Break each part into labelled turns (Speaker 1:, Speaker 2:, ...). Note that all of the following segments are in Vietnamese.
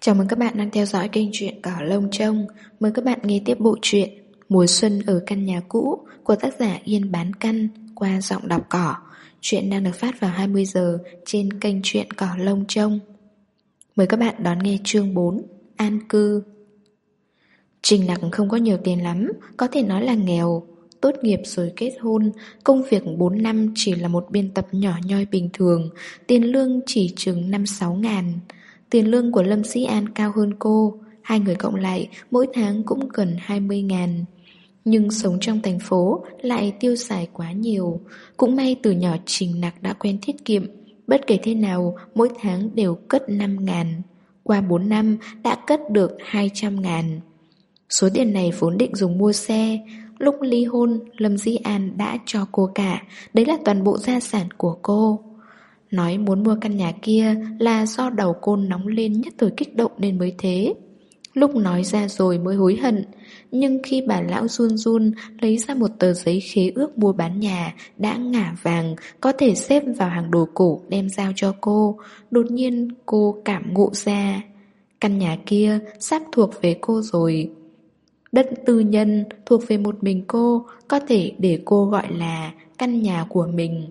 Speaker 1: Chào mừng các bạn đang theo dõi kênh truyện Cỏ Lông Trông. Mời các bạn nghe tiếp bộ truyện Mùa Xuân ở Căn Nhà Cũ của tác giả Yên Bán Căn qua giọng đọc Cỏ. Truyện đang được phát vào 20 giờ trên kênh truyện Cỏ Lông Trông. Mời các bạn đón nghe chương 4, An Cư. Trình Nặc không có nhiều tiền lắm, có thể nói là nghèo. Tốt nghiệp rồi kết hôn, công việc 4 năm chỉ là một biên tập nhỏ nhoi bình thường, tiền lương chỉ chừng 5-6 ngàn. Tiền lương của Lâm Sĩ An cao hơn cô, hai người cộng lại mỗi tháng cũng gần 20 ngàn. Nhưng sống trong thành phố lại tiêu xài quá nhiều. Cũng may từ nhỏ Trình Nặc đã quen tiết kiệm, bất kể thế nào mỗi tháng đều cất 5 ngàn. Qua 4 năm đã cất được 200 ngàn. Số tiền này vốn định dùng mua xe. Lúc ly hôn, Lâm Dĩ An đã cho cô cả, đấy là toàn bộ gia sản của cô. Nói muốn mua căn nhà kia là do đầu cô nóng lên nhất thời kích động nên mới thế. Lúc nói ra rồi mới hối hận. Nhưng khi bà lão run run lấy ra một tờ giấy khế ước mua bán nhà đã ngả vàng, có thể xếp vào hàng đồ cổ đem giao cho cô, đột nhiên cô cảm ngộ ra. Căn nhà kia sắp thuộc về cô rồi. Đất tư nhân thuộc về một mình cô, có thể để cô gọi là căn nhà của mình.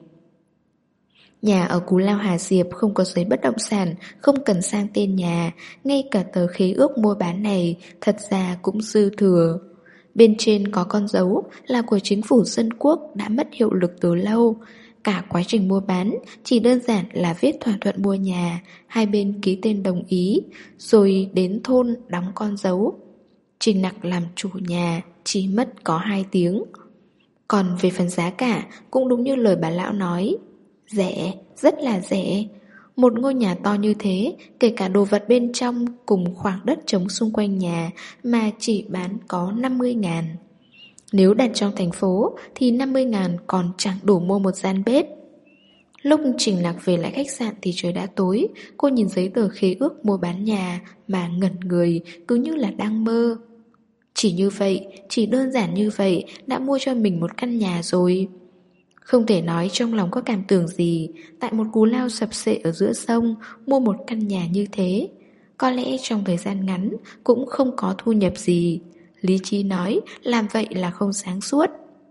Speaker 1: Nhà ở Cú Lao Hà Diệp không có giấy bất động sản, không cần sang tên nhà, ngay cả tờ khế ước mua bán này thật ra cũng dư thừa. Bên trên có con dấu là của chính phủ dân quốc đã mất hiệu lực từ lâu. Cả quá trình mua bán chỉ đơn giản là viết thỏa thuận mua nhà, hai bên ký tên đồng ý, rồi đến thôn đóng con dấu. Trình Nặc làm chủ nhà chỉ mất có 2 tiếng. Còn về phần giá cả cũng đúng như lời bà lão nói, rẻ, rất là rẻ. Một ngôi nhà to như thế, kể cả đồ vật bên trong cùng khoảng đất trống xung quanh nhà mà chỉ bán có 50 ngàn. Nếu đặt trong thành phố thì 50 ngàn còn chẳng đủ mua một gian bếp. Lúc Trình Nặc về lại khách sạn thì trời đã tối. Cô nhìn giấy tờ khế ước mua bán nhà mà ngẩn người, cứ như là đang mơ. Chỉ như vậy, chỉ đơn giản như vậy đã mua cho mình một căn nhà rồi. Không thể nói trong lòng có cảm tưởng gì, tại một cú lao sập sệ ở giữa sông mua một căn nhà như thế. Có lẽ trong thời gian ngắn cũng không có thu nhập gì. Lý trí nói làm vậy là không sáng suốt.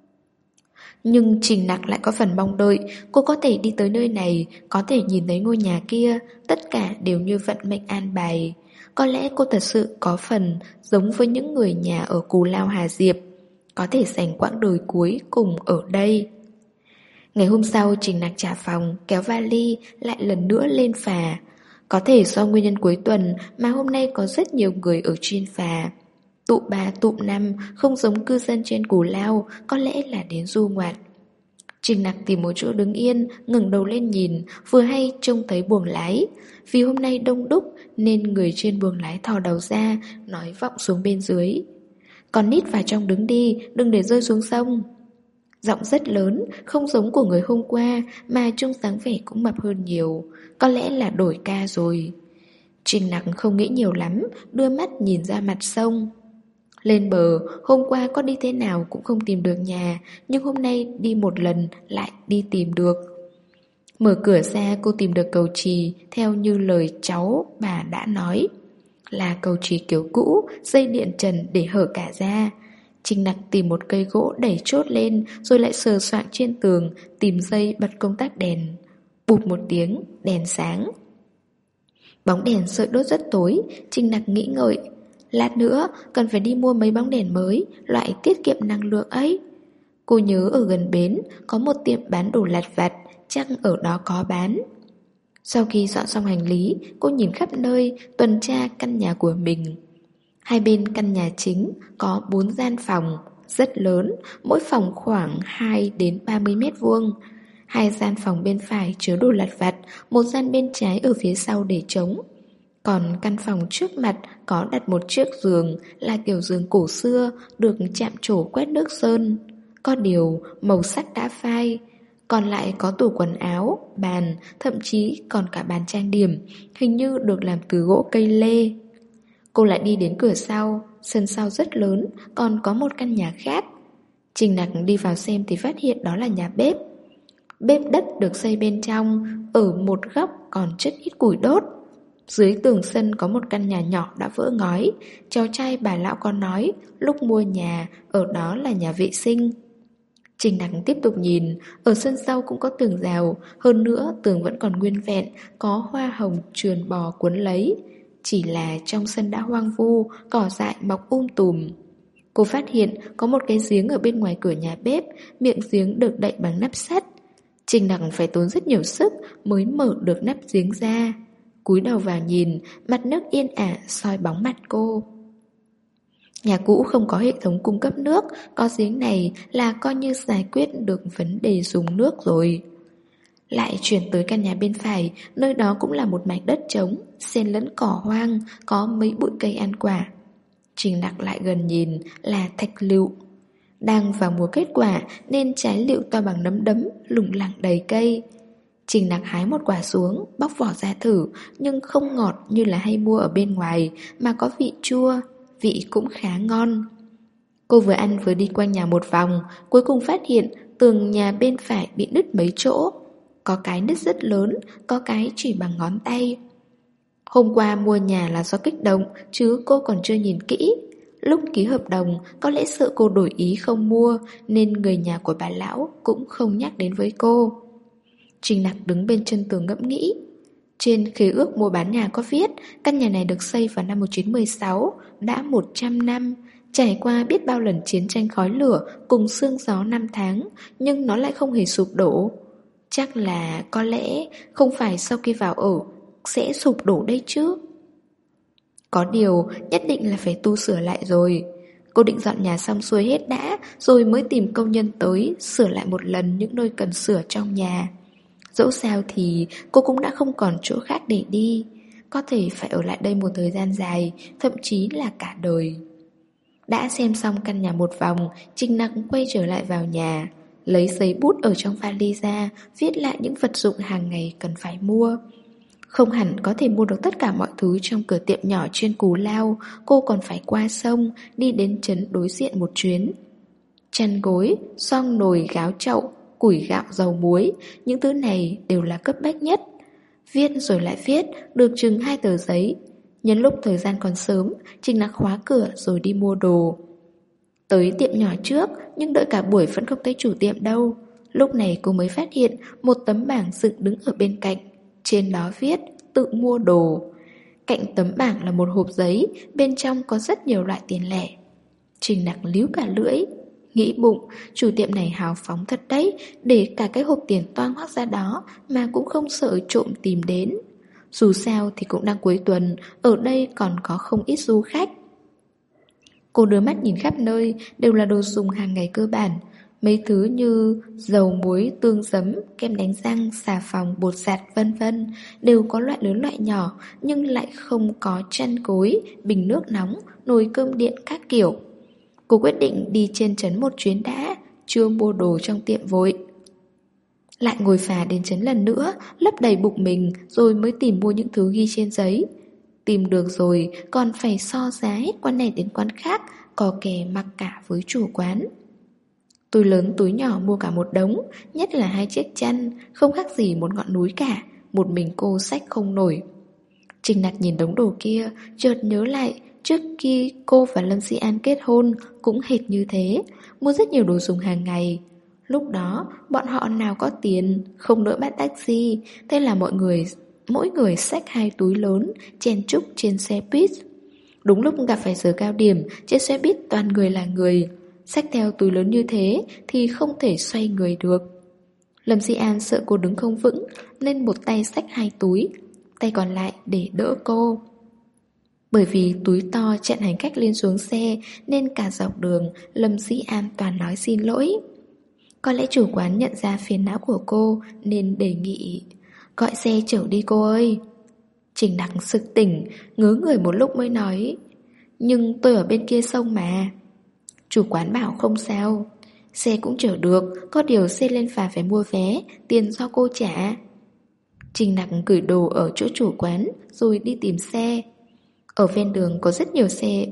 Speaker 1: Nhưng Trình Nặc lại có phần mong đợi, cô có thể đi tới nơi này, có thể nhìn thấy ngôi nhà kia, tất cả đều như vận mệnh an bài. Có lẽ cô thật sự có phần giống với những người nhà ở Cù Lao Hà Diệp, có thể dành quãng đời cuối cùng ở đây. Ngày hôm sau Trình Nặc trả phòng, kéo vali lại lần nữa lên phà. Có thể do nguyên nhân cuối tuần mà hôm nay có rất nhiều người ở trên phà. Tụ 3 tụ 5, không giống cư dân trên Cù Lao, có lẽ là đến du ngoạn. Trình Nặc tìm một chỗ đứng yên, ngẩng đầu lên nhìn, vừa hay trông thấy buồng lái. Vì hôm nay đông đúc nên người trên buồng lái thò đầu ra, nói vọng xuống bên dưới: "Con nít vào trong đứng đi, đừng để rơi xuống sông." Giọng rất lớn, không giống của người hôm qua mà trông dáng vẻ cũng mập hơn nhiều. Có lẽ là đổi ca rồi. Trình Nặc không nghĩ nhiều lắm, đưa mắt nhìn ra mặt sông. Lên bờ, hôm qua có đi thế nào cũng không tìm được nhà, nhưng hôm nay đi một lần lại đi tìm được. Mở cửa ra cô tìm được cầu chì theo như lời cháu bà đã nói. Là cầu chì kiểu cũ, dây điện trần để hở cả ra. Trình Nặc tìm một cây gỗ đẩy chốt lên, rồi lại sờ soạng trên tường, tìm dây bật công tắc đèn. Bụp một tiếng, đèn sáng. Bóng đèn sợi đốt rất tối, Trình Nặc nghĩ ngợi. Lát nữa cần phải đi mua mấy bóng đèn mới, loại tiết kiệm năng lượng ấy. Cô nhớ ở gần bến có một tiệm bán đồ lặt vặt, chắc ở đó có bán. Sau khi dọn xong hành lý, cô nhìn khắp nơi, tuần tra căn nhà của mình. Hai bên căn nhà chính có 4 gian phòng, rất lớn, mỗi phòng khoảng 2 đến 30 mét vuông. 2 gian phòng bên phải chứa đồ lặt vặt, một gian bên trái ở phía sau để trống. Còn căn phòng trước mặt có đặt một chiếc giường, là kiểu giường cổ xưa, được chạm trổ quét nước sơn. Có điều màu sắc đã phai. Còn lại có tủ quần áo, bàn, thậm chí còn cả bàn trang điểm, hình như được làm từ gỗ cây lê. Cô lại đi đến cửa sau, sân sau rất lớn, còn có một căn nhà khác. Trình Nặc đi vào xem thì phát hiện đó là nhà bếp. Bếp đất được xây bên trong, ở một góc còn chất ít củi đốt. Dưới tường sân có một căn nhà nhỏ đã vỡ ngói. Cháu trai bà lão có nói lúc mua nhà ở đó là nhà vệ sinh. Trình Đằng tiếp tục nhìn. Ở sân sau cũng có tường rào. Hơn nữa tường vẫn còn nguyên vẹn, có hoa hồng trườn bò cuốn lấy. Chỉ là trong sân đã hoang vu, cỏ dại mọc tùm. Cô phát hiện có một cái giếng ở bên ngoài cửa nhà bếp. Miệng giếng được đậy bằng nắp sắt. Trình Đằng phải tốn rất nhiều sức mới mở được nắp giếng ra. Cúi đầu vào nhìn, mặt nước yên ả soi bóng mặt cô. Nhà cũ không có hệ thống cung cấp nước, có giếng này là coi như giải quyết được vấn đề dùng nước rồi. Lại chuyển tới căn nhà bên phải, nơi đó cũng là một mảnh đất trống, xen lẫn cỏ hoang, có mấy bụi cây ăn quả. Trình Đằng lại gần nhìn là thạch lựu. Đang vào mùa kết quả nên trái lựu to bằng nắm đấm, lủng lẳng đầy cây. Trình Đằng hái một quả xuống, bóc vỏ ra thử, nhưng không ngọt như là hay mua ở bên ngoài, mà có vị chua, vị cũng khá ngon. Cô vừa ăn vừa đi quanh nhà một vòng, cuối cùng phát hiện tường nhà bên phải bị nứt mấy chỗ. Có cái nứt rất lớn, có cái chỉ bằng ngón tay. Hôm qua mua nhà là do kích động, chứ cô còn chưa nhìn kỹ. Lúc ký hợp đồng, có lẽ sợ cô đổi ý không mua, nên người nhà của bà lão cũng không nhắc đến với cô. Trình Nặc đứng bên chân tường ngẫm nghĩ. Trên khế ước mua bán nhà có viết căn nhà này được xây vào năm 1916, đã 100 năm, trải qua biết bao lần chiến tranh khói lửa cùng sương gió năm tháng, nhưng nó lại không hề sụp đổ. Chắc là có lẽ không phải sau khi vào ở sẽ sụp đổ đây chứ. Có điều nhất định là phải tu sửa lại rồi. Cô định dọn nhà xong xuôi hết đã, rồi mới tìm công nhân tới sửa lại một lần những nơi cần sửa trong nhà. Dẫu sao thì cô cũng đã không còn chỗ khác để đi, có thể phải ở lại đây một thời gian dài, thậm chí là cả đời. Đã xem xong căn nhà một vòng, Trình Nặc quay trở lại vào nhà, lấy giấy bút ở trong vali ra, viết lại những vật dụng hàng ngày cần phải mua. Không hẳn có thể mua được tất cả mọi thứ trong cửa tiệm nhỏ trên Cù Lao, cô còn phải qua sông, đi đến trấn đối diện một chuyến. Chăn gối, xoong nồi gáo chậu, củi gạo dầu muối, những thứ này đều là cấp bách nhất. Viết rồi lại viết, được chừng 2 tờ giấy. Nhân lúc thời gian còn sớm, Trình Nặc khóa cửa rồi đi mua đồ. Tới tiệm nhỏ trước, nhưng đợi cả buổi vẫn không thấy chủ tiệm đâu. Lúc này cô mới phát hiện một tấm bảng dựng đứng ở bên cạnh. Trên đó viết tự mua đồ. Cạnh tấm bảng là một hộp giấy, bên trong có rất nhiều loại tiền lẻ. Trình Nặc líu cả lưỡi, nghĩ bụng, chủ tiệm này hào phóng thật đấy, để cả cái hộp tiền toang hoác ra đó mà cũng không sợ trộm tìm đến. Dù sao thì cũng đang cuối tuần, ở đây còn có không ít du khách. Cô đưa mắt nhìn khắp nơi, đều là đồ dùng hàng ngày cơ bản. Mấy thứ như dầu muối, tương giấm, kem đánh răng, xà phòng, bột giặt vân vân đều có loại lớn loại nhỏ, nhưng lại không có chăn gối, bình nước nóng, nồi cơm điện các kiểu. Cô quyết định đi trên trấn một chuyến đã, chưa mua đồ trong tiệm vội. Lại ngồi phà đến trấn lần nữa, lấp đầy bụng mình rồi mới tìm mua những thứ ghi trên giấy. Tìm được rồi, còn phải so giá hết quán này đến quán khác, có kè mặc cả với chủ quán. Túi lớn túi nhỏ mua cả một đống, nhất là 2 chiếc chăn, không khác gì một ngọn núi cả, một mình cô xách không nổi. Trình Nặc nhìn đống đồ kia, chợt nhớ lại, trước khi cô và Lâm Di An kết hôn cũng hệt như thế, mua rất nhiều đồ dùng hàng ngày. Lúc đó, bọn họ nào có tiền, không nỡ bắt taxi, thế là mỗi người xách 2 túi lớn, chen chúc trên xe buýt. Đúng lúc gặp phải giờ cao điểm, trên xe buýt toàn người là người. Xách theo túi lớn như thế thì không thể xoay người được. Lâm Di An sợ cô đứng không vững, nên một tay xách 2 túi, tay còn lại để đỡ cô. Bởi vì túi to chặn hành khách lên xuống xe, nên cả dọc đường Lâm Di An toàn nói xin lỗi. Có lẽ chủ quán nhận ra phiền não của cô nên đề nghị gọi xe chở đi cô ơi. Trình Đằng sực tỉnh, ngớ người một lúc mới nói, nhưng tôi ở bên kia sông mà. Chủ quán bảo không sao, xe cũng chở được, có điều xe lên phà phải mua vé, tiền do cô trả. Trình Đằng gửi đồ ở chỗ chủ quán rồi đi tìm xe. Ở ven đường có rất nhiều xe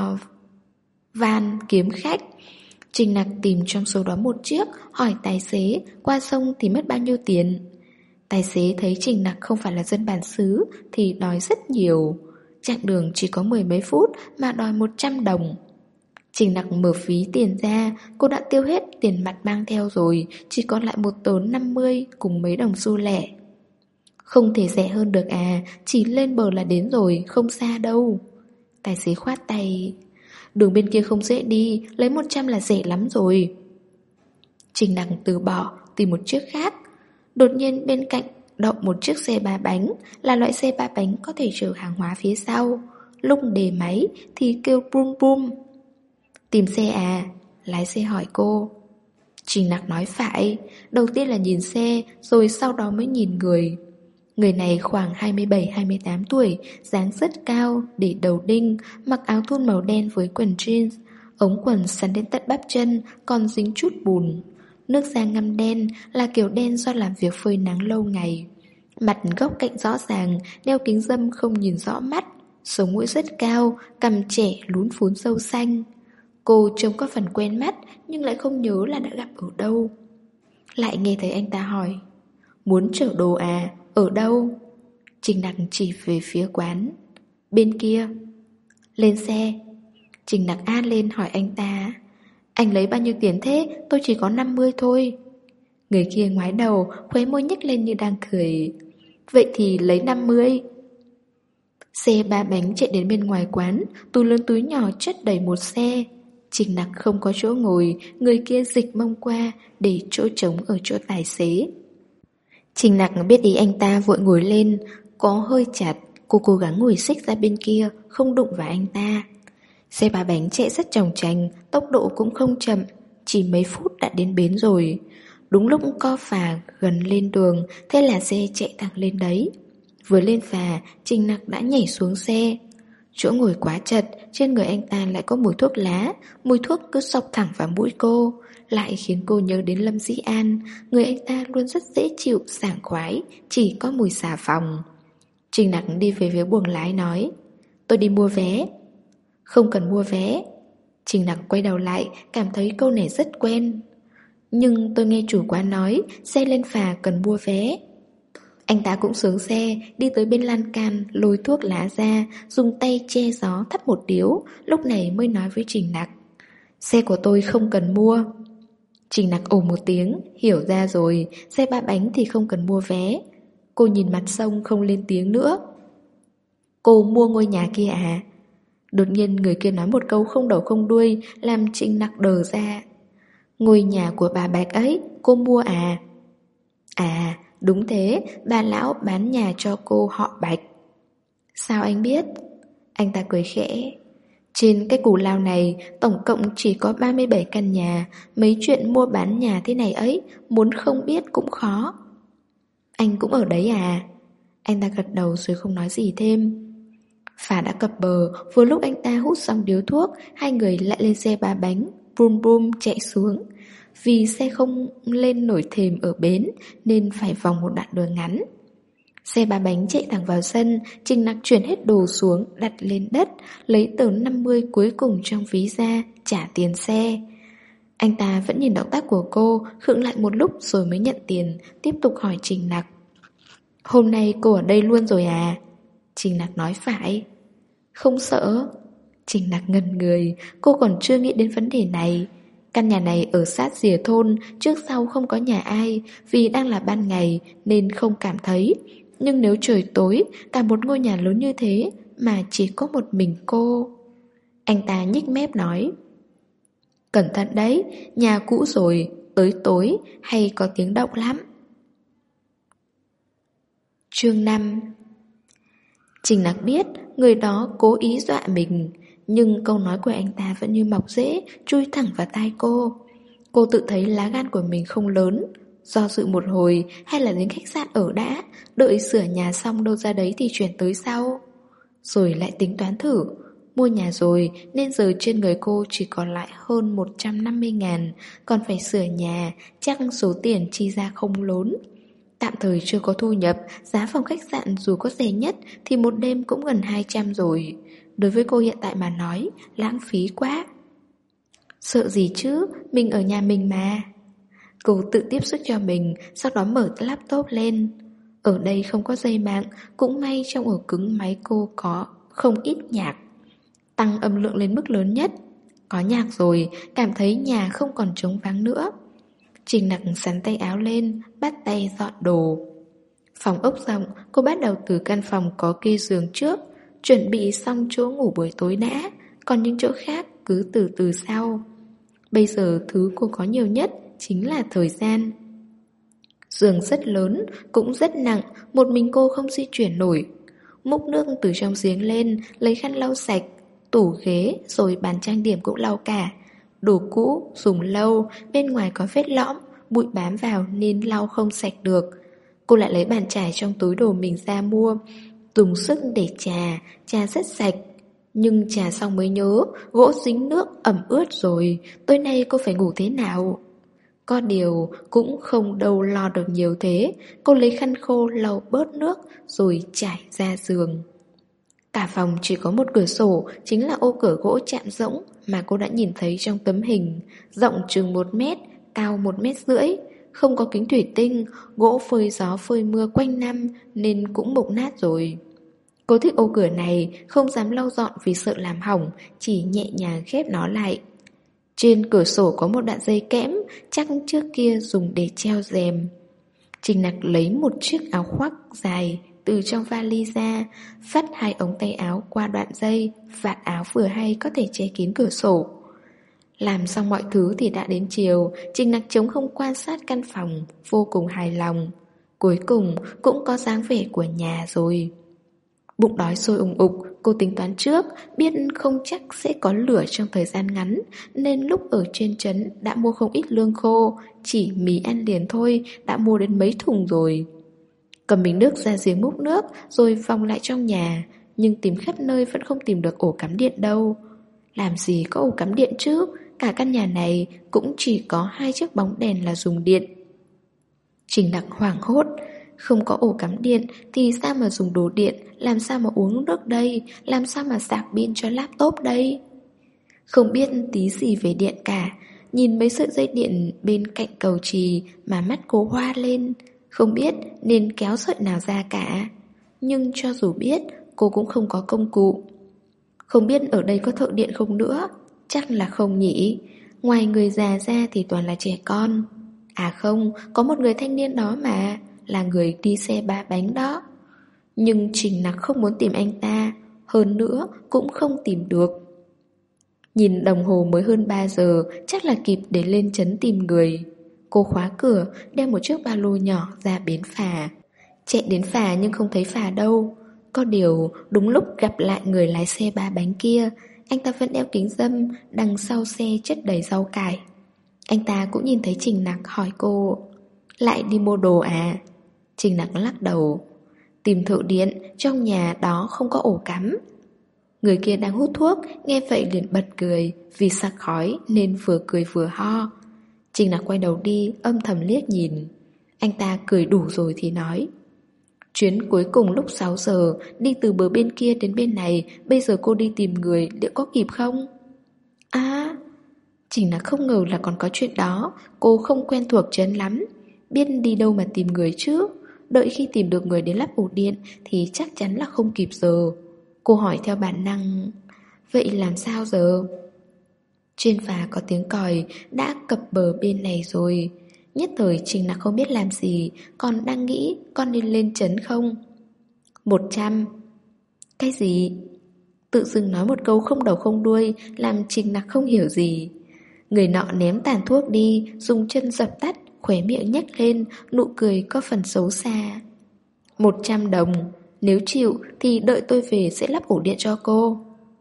Speaker 1: van kiếm khách. Trình Nặc tìm trong số đó một chiếc, hỏi tài xế qua sông thì mất bao nhiêu tiền. Tài xế thấy Trình Nặc không phải là dân bản xứ thì đòi rất nhiều. Chặng đường chỉ có 10 mấy phút mà đòi 100 đồng. Trình Nặc mở ví tiền ra, cô đã tiêu hết tiền mặt mang theo rồi, chỉ còn lại một tờ 50 cùng mấy đồng xu lẻ. Không thể rẻ hơn được à, chỉ lên bờ là đến rồi, không xa đâu. Tài xế khoát tay. Đường bên kia không dễ đi, lấy 100 là rẻ lắm rồi. Trình Nặc từ bỏ, tìm một chiếc khác. Đột nhiên bên cạnh đậu một chiếc xe ba bánh, là loại xe ba bánh có thể chở hàng hóa phía sau. Lúc đề máy thì kêu brum brum. Tìm xe à? Lái xe hỏi cô. Trình Nặc nói phải. Đầu tiên là nhìn xe, rồi sau đó mới nhìn người. Người này khoảng 27-28 tuổi, dáng rất cao, để đầu đinh, mặc áo thun màu đen với quần jeans, ống quần sắn đến tận bắp chân, còn dính chút bùn. Nước da ngăm đen là kiểu đen do làm việc phơi nắng lâu ngày. Mặt góc cạnh rõ ràng, đeo kính râm không nhìn rõ mắt, sống mũi rất cao, cằm trẻ lún phún râu xanh. Cô trông có phần quen mắt nhưng lại không nhớ là đã gặp ở đâu. Lại nghe thấy anh ta hỏi, muốn chở đồ à? Ở đâu? Trình Nặc chỉ về phía quán. Bên kia. Lên xe. Trình Nặc an lên hỏi anh ta, anh lấy bao nhiêu tiền thế? Tôi chỉ có 50 thôi. Người kia ngoái đầu, khóe môi nhếch lên như đang cười. Vậy thì lấy 50. Xe ba bánh chạy đến bên ngoài quán, túi lớn túi nhỏ chất đầy một xe. Trình Nặc không có chỗ ngồi, người kia dịch mông qua để chỗ trống ở chỗ tài xế. Trình Nặc biết ý anh ta vội ngồi lên, có hơi chặt, cô cố gắng ngồi xích ra bên kia, không đụng vào anh ta. Xe ba bánh chạy rất chòng chành, tốc độ cũng không chậm, chỉ mấy phút đã đến bến rồi. Đúng lúc co phà gần lên đường, thế là xe chạy thẳng lên đấy. Vừa lên phà, Trình Nặc đã nhảy xuống xe. Chỗ ngồi quá chật, trên người anh ta lại có mùi thuốc lá, mùi thuốc cứ xộc thẳng vào mũi cô, lại khiến cô nhớ đến Lâm Dĩ An. Người anh ta luôn rất dễ chịu, sảng khoái, chỉ có mùi xà phòng. Trình Nặc đi về phía buồng lái nói, tôi đi mua vé. Không cần mua vé. Trình Nặc quay đầu lại, cảm thấy câu này rất quen. Nhưng tôi nghe chủ quán nói xe lên phà cần mua vé. Anh ta cũng xuống xe, đi tới bên lan can, lôi thuốc lá ra, dùng tay che gió thắp một điếu, lúc này mới nói với Trình Nặc, xe của tôi không cần mua. Trình Nặc ồ một tiếng, hiểu ra rồi, xe ba bánh thì không cần mua vé. Cô nhìn mặt sông không lên tiếng nữa. Cô mua ngôi nhà kia à? Đột nhiên người kia nói một câu không đầu không đuôi, làm Trình Nặc đờ ra. Ngôi nhà của bà Bạch ấy, cô mua à? À, đúng thế, bà lão bán nhà cho cô họ Bạch. Sao anh biết? Anh ta cười khẽ. Trên cái cù lao này, tổng cộng chỉ có 37 căn nhà, mấy chuyện mua bán nhà thế này ấy, muốn không biết cũng khó. Anh cũng ở đấy à? Anh ta gật đầu rồi không nói gì thêm. Phà đã cập bờ, vừa lúc anh ta hút xong điếu thuốc, hai người lại lên xe ba bánh, brum brum chạy xuống. Vì xe không lên nổi thềm ở bến nên phải vòng một đoạn đường ngắn. Xe ba bánh chạy thẳng vào sân, Trình Nặc chuyển hết đồ xuống, đặt lên đất, lấy tờ 50 cuối cùng trong ví ra, trả tiền xe. Anh ta vẫn nhìn động tác của cô, khựng lại một lúc rồi mới nhận tiền, tiếp tục hỏi Trình Nặc. Hôm nay cô ở đây luôn rồi à? Trình Nặc nói phải. Không sợ. Trình Nặc ngẩn người, cô còn chưa nghĩ đến vấn đề này. Căn nhà này ở sát rìa thôn, trước sau không có nhà ai, vì đang là ban ngày nên không cảm thấy. Nhưng nếu trời tối, cả một ngôi nhà lớn như thế mà chỉ có một mình cô. Anh ta nhích mép nói, cẩn thận đấy, nhà cũ rồi, tới tối hay có tiếng động lắm. Chương 5. Trình Nặc biết người đó cố ý dọa mình, nhưng câu nói của anh ta vẫn như mọc rễ, chui thẳng vào tai cô. Cô tự thấy lá gan của mình không lớn, do dự một hồi hay là đến khách sạn ở đã, đợi sửa nhà xong đâu ra đấy thì chuyển tới sau. Rồi lại tính toán thử, mua nhà rồi nên giờ trên người cô chỉ còn lại hơn 150.000, còn phải sửa nhà, chắc số tiền chi ra không lớn. Tạm thời chưa có thu nhập, giá phòng khách sạn dù có rẻ nhất thì một đêm cũng gần 200 rồi. Đối với cô hiện tại mà nói, lãng phí quá. Sợ gì chứ, mình ở nhà mình mà. Cô tự tiếp sức cho mình, sau đó mở laptop lên. Ở đây không có dây mạng, cũng may trong ổ cứng máy cô có không ít nhạc. Tăng âm lượng lên mức lớn nhất. Có nhạc rồi, cảm thấy nhà không còn trống vắng nữa. Trình Nặc sắn tay áo lên, bắt tay dọn đồ. Phòng ốc rộng, cô bắt đầu từ căn phòng có kê giường trước, chuẩn bị xong chỗ ngủ buổi tối đã, còn những chỗ khác cứ từ từ sau. Bây giờ thứ cô có nhiều nhất chính là thời gian. Giường rất lớn, cũng rất nặng, một mình cô không di chuyển nổi. Múc nước từ trong giếng lên, lấy khăn lau sạch, tủ ghế rồi bàn trang điểm cũng lau cả. Đồ cũ, dùng lâu, bên ngoài có vết lõm, bụi bám vào nên lau không sạch được. Cô lại lấy bàn chải trong túi đồ mình ra mua, dùng sức để trà rất sạch. Nhưng trà xong mới nhớ, gỗ dính nước ẩm ướt rồi, tối nay cô phải ngủ thế nào? Có điều cũng không đâu lo được nhiều thế, cô lấy khăn khô lau bớt nước rồi trải ra giường. Cả phòng chỉ có một cửa sổ, chính là ô cửa gỗ chạm rỗng mà cô đã nhìn thấy trong tấm hình, rộng chừng 1 mét, cao 1,5 mét. Không có kính thủy tinh, gỗ phơi gió phơi mưa quanh năm nên cũng mục nát rồi. Cô thích ô cửa này, không dám lau dọn vì sợ làm hỏng, chỉ nhẹ nhàng khép nó lại. Trên cửa sổ có một đoạn dây kẽm, chắc trước kia dùng để treo rèm. Trình Nặc lấy một chiếc áo khoác dài từ trong vali ra, vắt 2 ống tay áo qua đoạn dây, vạt áo vừa hay có thể che kín cửa sổ. Làm xong mọi thứ thì đã đến chiều, Trình Nặc trống không quan sát căn phòng, vô cùng hài lòng. Cuối cùng cũng có dáng vẻ của nhà rồi. Bụng đói sôi ùng ục, cô tính toán trước, biết không chắc sẽ có lửa trong thời gian ngắn, nên lúc ở trên trấn đã mua không ít lương khô, chỉ mì ăn liền thôi, đã mua đến mấy thùng rồi. Cầm bình nước ra giếng múc nước, rồi vòng lại trong nhà, nhưng tìm khắp nơi vẫn không tìm được ổ cắm điện đâu. Làm gì có ổ cắm điện chứ, cả căn nhà này cũng chỉ có 2 chiếc bóng đèn là dùng điện. Trình Nặc hoảng hốt, không có ổ cắm điện thì sao mà dùng đồ điện, làm sao mà uống nước đây, làm sao mà sạc pin cho laptop đây. Không biết tí gì về điện cả, nhìn mấy sợi dây điện bên cạnh cầu chì mà mắt cô hoa lên, không biết nên kéo sợi nào ra cả. Nhưng cho dù biết, cô cũng không có công cụ. Không biết ở đây có thợ điện không nữa, chắc là không nhỉ. Ngoài người già ra thì toàn là trẻ con. À không, có một người thanh niên đó mà, là người đi xe 3 bánh đó. Nhưng Trình Nặc không muốn tìm anh ta, hơn nữa cũng không tìm được. Nhìn đồng hồ mới hơn 3 giờ, chắc là kịp để lên trấn tìm người. Cô khóa cửa, đem một chiếc ba lô nhỏ ra bến phà. Chạy đến phà nhưng không thấy phà đâu. Có điều, đúng lúc gặp lại người lái xe 3 bánh kia, anh ta vẫn đeo kính râm, đằng sau xe chất đầy rau cải. Anh ta cũng nhìn thấy Trình Nặc, hỏi cô: lại đi mua đồ à? Trình Nặc lắc đầu. Tìm thợ điện, trong nhà đó không có ổ cắm. Người kia đang hút thuốc, nghe vậy liền bật cười, vì sặc khói nên vừa cười vừa ho. Trình Nặc quay đầu đi, âm thầm liếc nhìn. Anh ta cười đủ rồi thì nói: chuyến cuối cùng lúc 6 giờ, đi từ bờ bên kia đến bên này, bây giờ cô đi tìm người, liệu có kịp không? À, Trình Nặc không ngờ là còn có chuyện đó, cô không quen thuộc trấn lắm, biết đi đâu mà tìm người chứ. Đợi khi tìm được người đến lắp ổ điện thì chắc chắn là không kịp giờ. Cô hỏi theo bản năng: vậy làm sao giờ? Trên phà có tiếng còi, đã cập bờ bên này rồi. Nhất thời Trình Nặc không biết làm gì, còn đang nghĩ con nên lên trấn không. 100. Cái gì? Tự dưng nói một câu không đầu không đuôi, làm Trình Nặc không hiểu gì. Người nọ ném tàn thuốc đi, dùng chân dập tắt, khóe miệng nhếch lên, nụ cười có phần xấu xa. 100 đồng, nếu chịu thì đợi tôi về sẽ lắp ổ điện cho cô.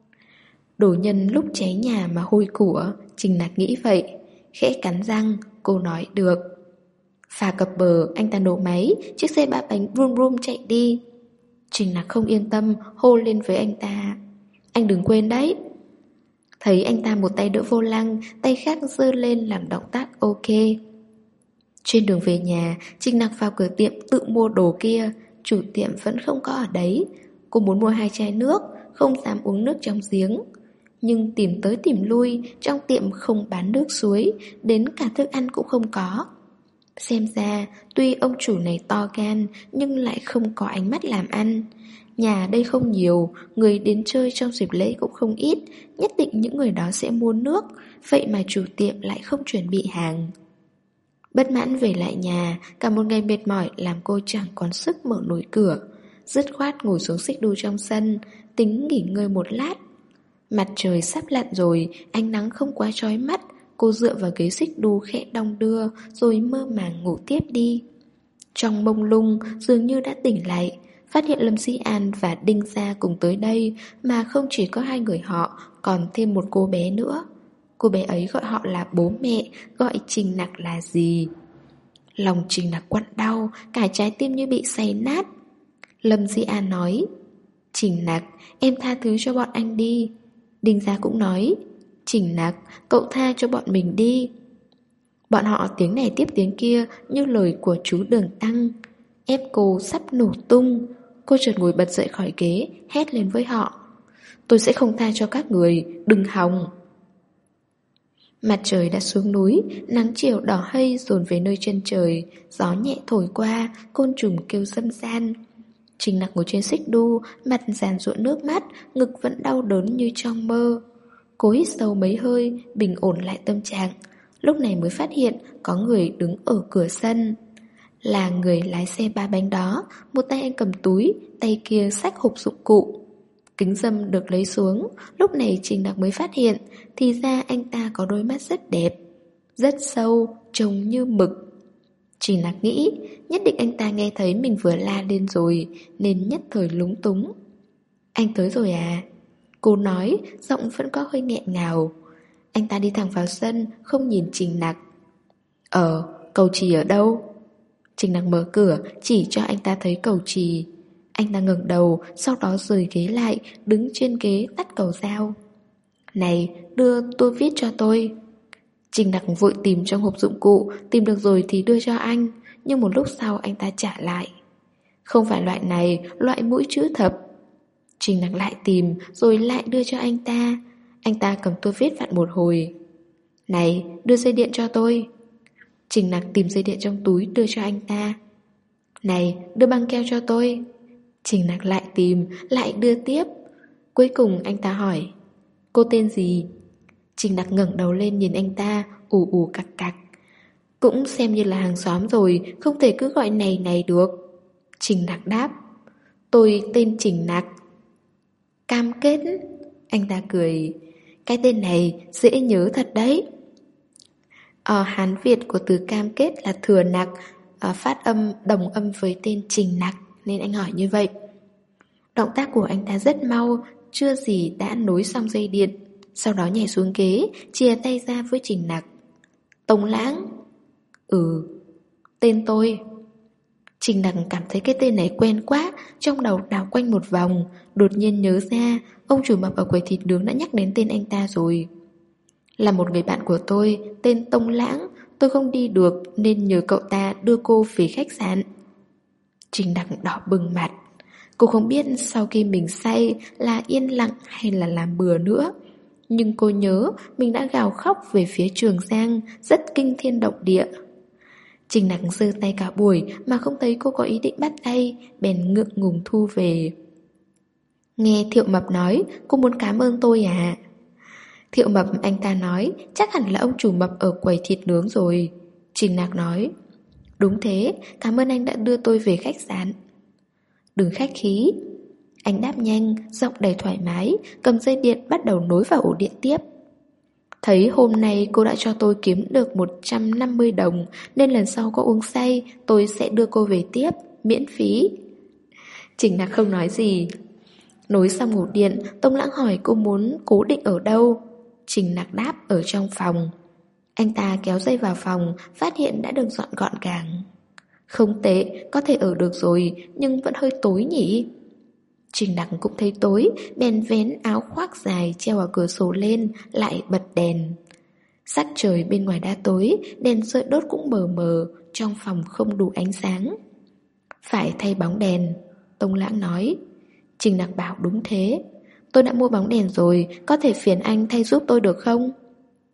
Speaker 1: Đồ nhân lúc cháy nhà mà hôi của, Trình Nặc nghĩ vậy. Khẽ cắn răng, cô nói được. Phà cập bờ, anh ta nổ máy, chiếc xe 3 bánh brum brum chạy đi. Trình Nặc không yên tâm, hô lên với anh ta: anh đừng quên đấy. Thấy anh ta một tay đỡ vô lăng, tay khác giơ lên làm động tác ok. Trên đường về nhà, Trình Nặc vào cửa tiệm tự mua đồ kia. Chủ tiệm vẫn không có ở đấy. Cô muốn mua 2 chai nước, không dám uống nước trong giếng. Nhưng tìm tới tìm lui, trong tiệm không bán nước suối, đến cả thức ăn cũng không có. Xem ra, tuy ông chủ này to gan nhưng lại không có ánh mắt làm ăn. Nhà đây không nhiều, người đến chơi trong dịp lễ cũng không ít, nhất định những người đó sẽ mua nước, vậy mà chủ tiệm lại không chuẩn bị hàng. Bất mãn về lại nhà, cả một ngày mệt mỏi làm cô chẳng còn sức mở nổi cửa. Dứt khoát ngồi xuống xích đu trong sân, tính nghỉ ngơi một lát. Mặt trời sắp lặn rồi, ánh nắng không quá chói mắt, cô dựa vào ghế xích đu khẽ đong đưa rồi mơ màng ngủ tiếp đi. Trong mông lung dường như đã tỉnh lại, phát hiện Lâm Dĩ An và Đinh Gia cùng tới đây, mà không chỉ có hai người họ, còn thêm một cô bé nữa. Cô bé ấy gọi họ là bố mẹ, gọi Trình Nặc là gì? Lòng Trình Nặc quặn đau, cả trái tim như bị xay nát. Lâm Dĩ An nói, Trình Nặc, em tha thứ cho bọn anh đi. Đinh Gia cũng nói, Trình Nặc, cậu tha cho bọn mình đi. Bọn họ tiếng này tiếp tiếng kia như lời của chú Đường Tăng, ép cô sắp nổ tung. Cô chợt ngồi bật dậy khỏi ghế, hét lên với họ, tôi sẽ không tha cho các người, đừng hòng. Mặt trời đã xuống núi, nắng chiều đỏ hây dồn về nơi chân trời, gió nhẹ thổi qua, côn trùng kêu râm ran. Trình Nặc ngồi trên xích đu, mặt giàn giụa nước mắt, ngực vẫn đau đớn như trong mơ. Cô hít sâu mấy hơi, bình ổn lại tâm trạng. Lúc này mới phát hiện có người đứng ở cửa sân. Là người lái xe ba bánh đó, một tay anh cầm túi, tay kia xách hộp dụng cụ. Kính râm được lấy xuống, lúc này Trình Nặc mới phát hiện, thì ra anh ta có đôi mắt rất đẹp, rất sâu, trông như mực. Trình Nặc nghĩ, nhất định anh ta nghe thấy mình vừa la lên rồi, nên nhất thời lúng túng. Anh tới rồi à? Cô nói, giọng vẫn có hơi nghẹn ngào. Anh ta đi thẳng vào sân, không nhìn Trình Nặc. Cầu chì ở đâu? Trình Nặc mở cửa, chỉ cho anh ta thấy cầu chì. Anh ta ngẩng đầu, sau đó rời ghế lại, đứng trên ghế tắt cầu dao. Này, đưa tôi viết cho tôi. Trình Nặc vội tìm trong hộp dụng cụ, tìm được rồi thì đưa cho anh, nhưng một lúc sau anh ta trả lại. Không phải loại này, loại mũi chữ thập. Trình Nặc lại tìm, rồi lại đưa cho anh ta. Anh ta cầm tôi viết vặn một hồi. Này, đưa dây điện cho tôi. Trình Nặc tìm dây điện trong túi đưa cho anh ta. Này, đưa băng keo cho tôi. Trình Nặc lại tìm, lại đưa tiếp. Cuối cùng anh ta hỏi, cô tên gì? Trình Nặc ngẩng đầu lên nhìn anh ta, ù ù cặc cặc. Cũng xem như là hàng xóm rồi, không thể cứ gọi này này được. Trình Nặc đáp, tôi tên Trình Nặc. Cam kết? Anh ta cười, cái tên này dễ nhớ thật đấy. Hán Việt của từ cam kết là thừa nặc, phát âm đồng âm với tên Trình Nặc, nên anh hỏi như vậy. Động tác của anh ta rất mau, chưa gì đã nối xong dây điện. Sau đó nhảy xuống ghế, chìa tay ra với Trình Nặc. Tống Lãng. Tên tôi. Trình Nặc cảm thấy cái tên này quen quá, trong đầu đảo quanh một vòng, đột nhiên nhớ ra ông chủ mập ở quầy thịt nướng đã nhắc đến tên anh ta rồi. Là một người bạn của tôi, tên Tống Lãng, tôi không đi được nên nhờ cậu ta đưa cô về khách sạn. Trình Nặc đỏ bừng mặt. Cô không biết sau khi mình say là yên lặng hay là làm bừa nữa. Nhưng cô nhớ mình đã gào khóc về phía Trường Giang, rất kinh thiên động địa. Trình Nặc giơ tay cả buổi mà không thấy cô có ý định bắt tay, bèn ngượng ngùng thu về. Nghe Thiệu Mập nói, cô muốn cảm ơn tôi à? Thiệu Mập anh ta nói, chắc hẳn là ông chủ mập ở quầy thịt nướng rồi. Trình Nặc nói, đúng thế, cảm ơn anh đã đưa tôi về khách sạn. Đừng khách khí. Anh đáp nhanh, giọng đầy thoải mái, cầm dây điện bắt đầu nối vào ổ điện tiếp. Thấy hôm nay cô đã cho tôi kiếm được 150 đồng, nên lần sau có uống say, tôi sẽ đưa cô về tiếp, miễn phí. Trình Nặc không nói gì. Nối xong ổ điện, Tống Lãng hỏi cô muốn cố định ở đâu. Trình Nặc đáp ở trong phòng. Anh ta kéo dây vào phòng, phát hiện đã được dọn gọn gàng. Không tệ, có thể ở được rồi, nhưng vẫn hơi tối nhỉ. Trình Nặc cũng thấy tối, bèn vén áo khoác dài treo ở cửa sổ lên, lại bật đèn. Sắc trời bên ngoài đã tối, đèn sợi đốt cũng mờ mờ, trong phòng không đủ ánh sáng. Phải thay bóng đèn, Tống Lãng nói. Trình Nặc bảo đúng thế. Tôi đã mua bóng đèn rồi, có thể phiền anh thay giúp tôi được không?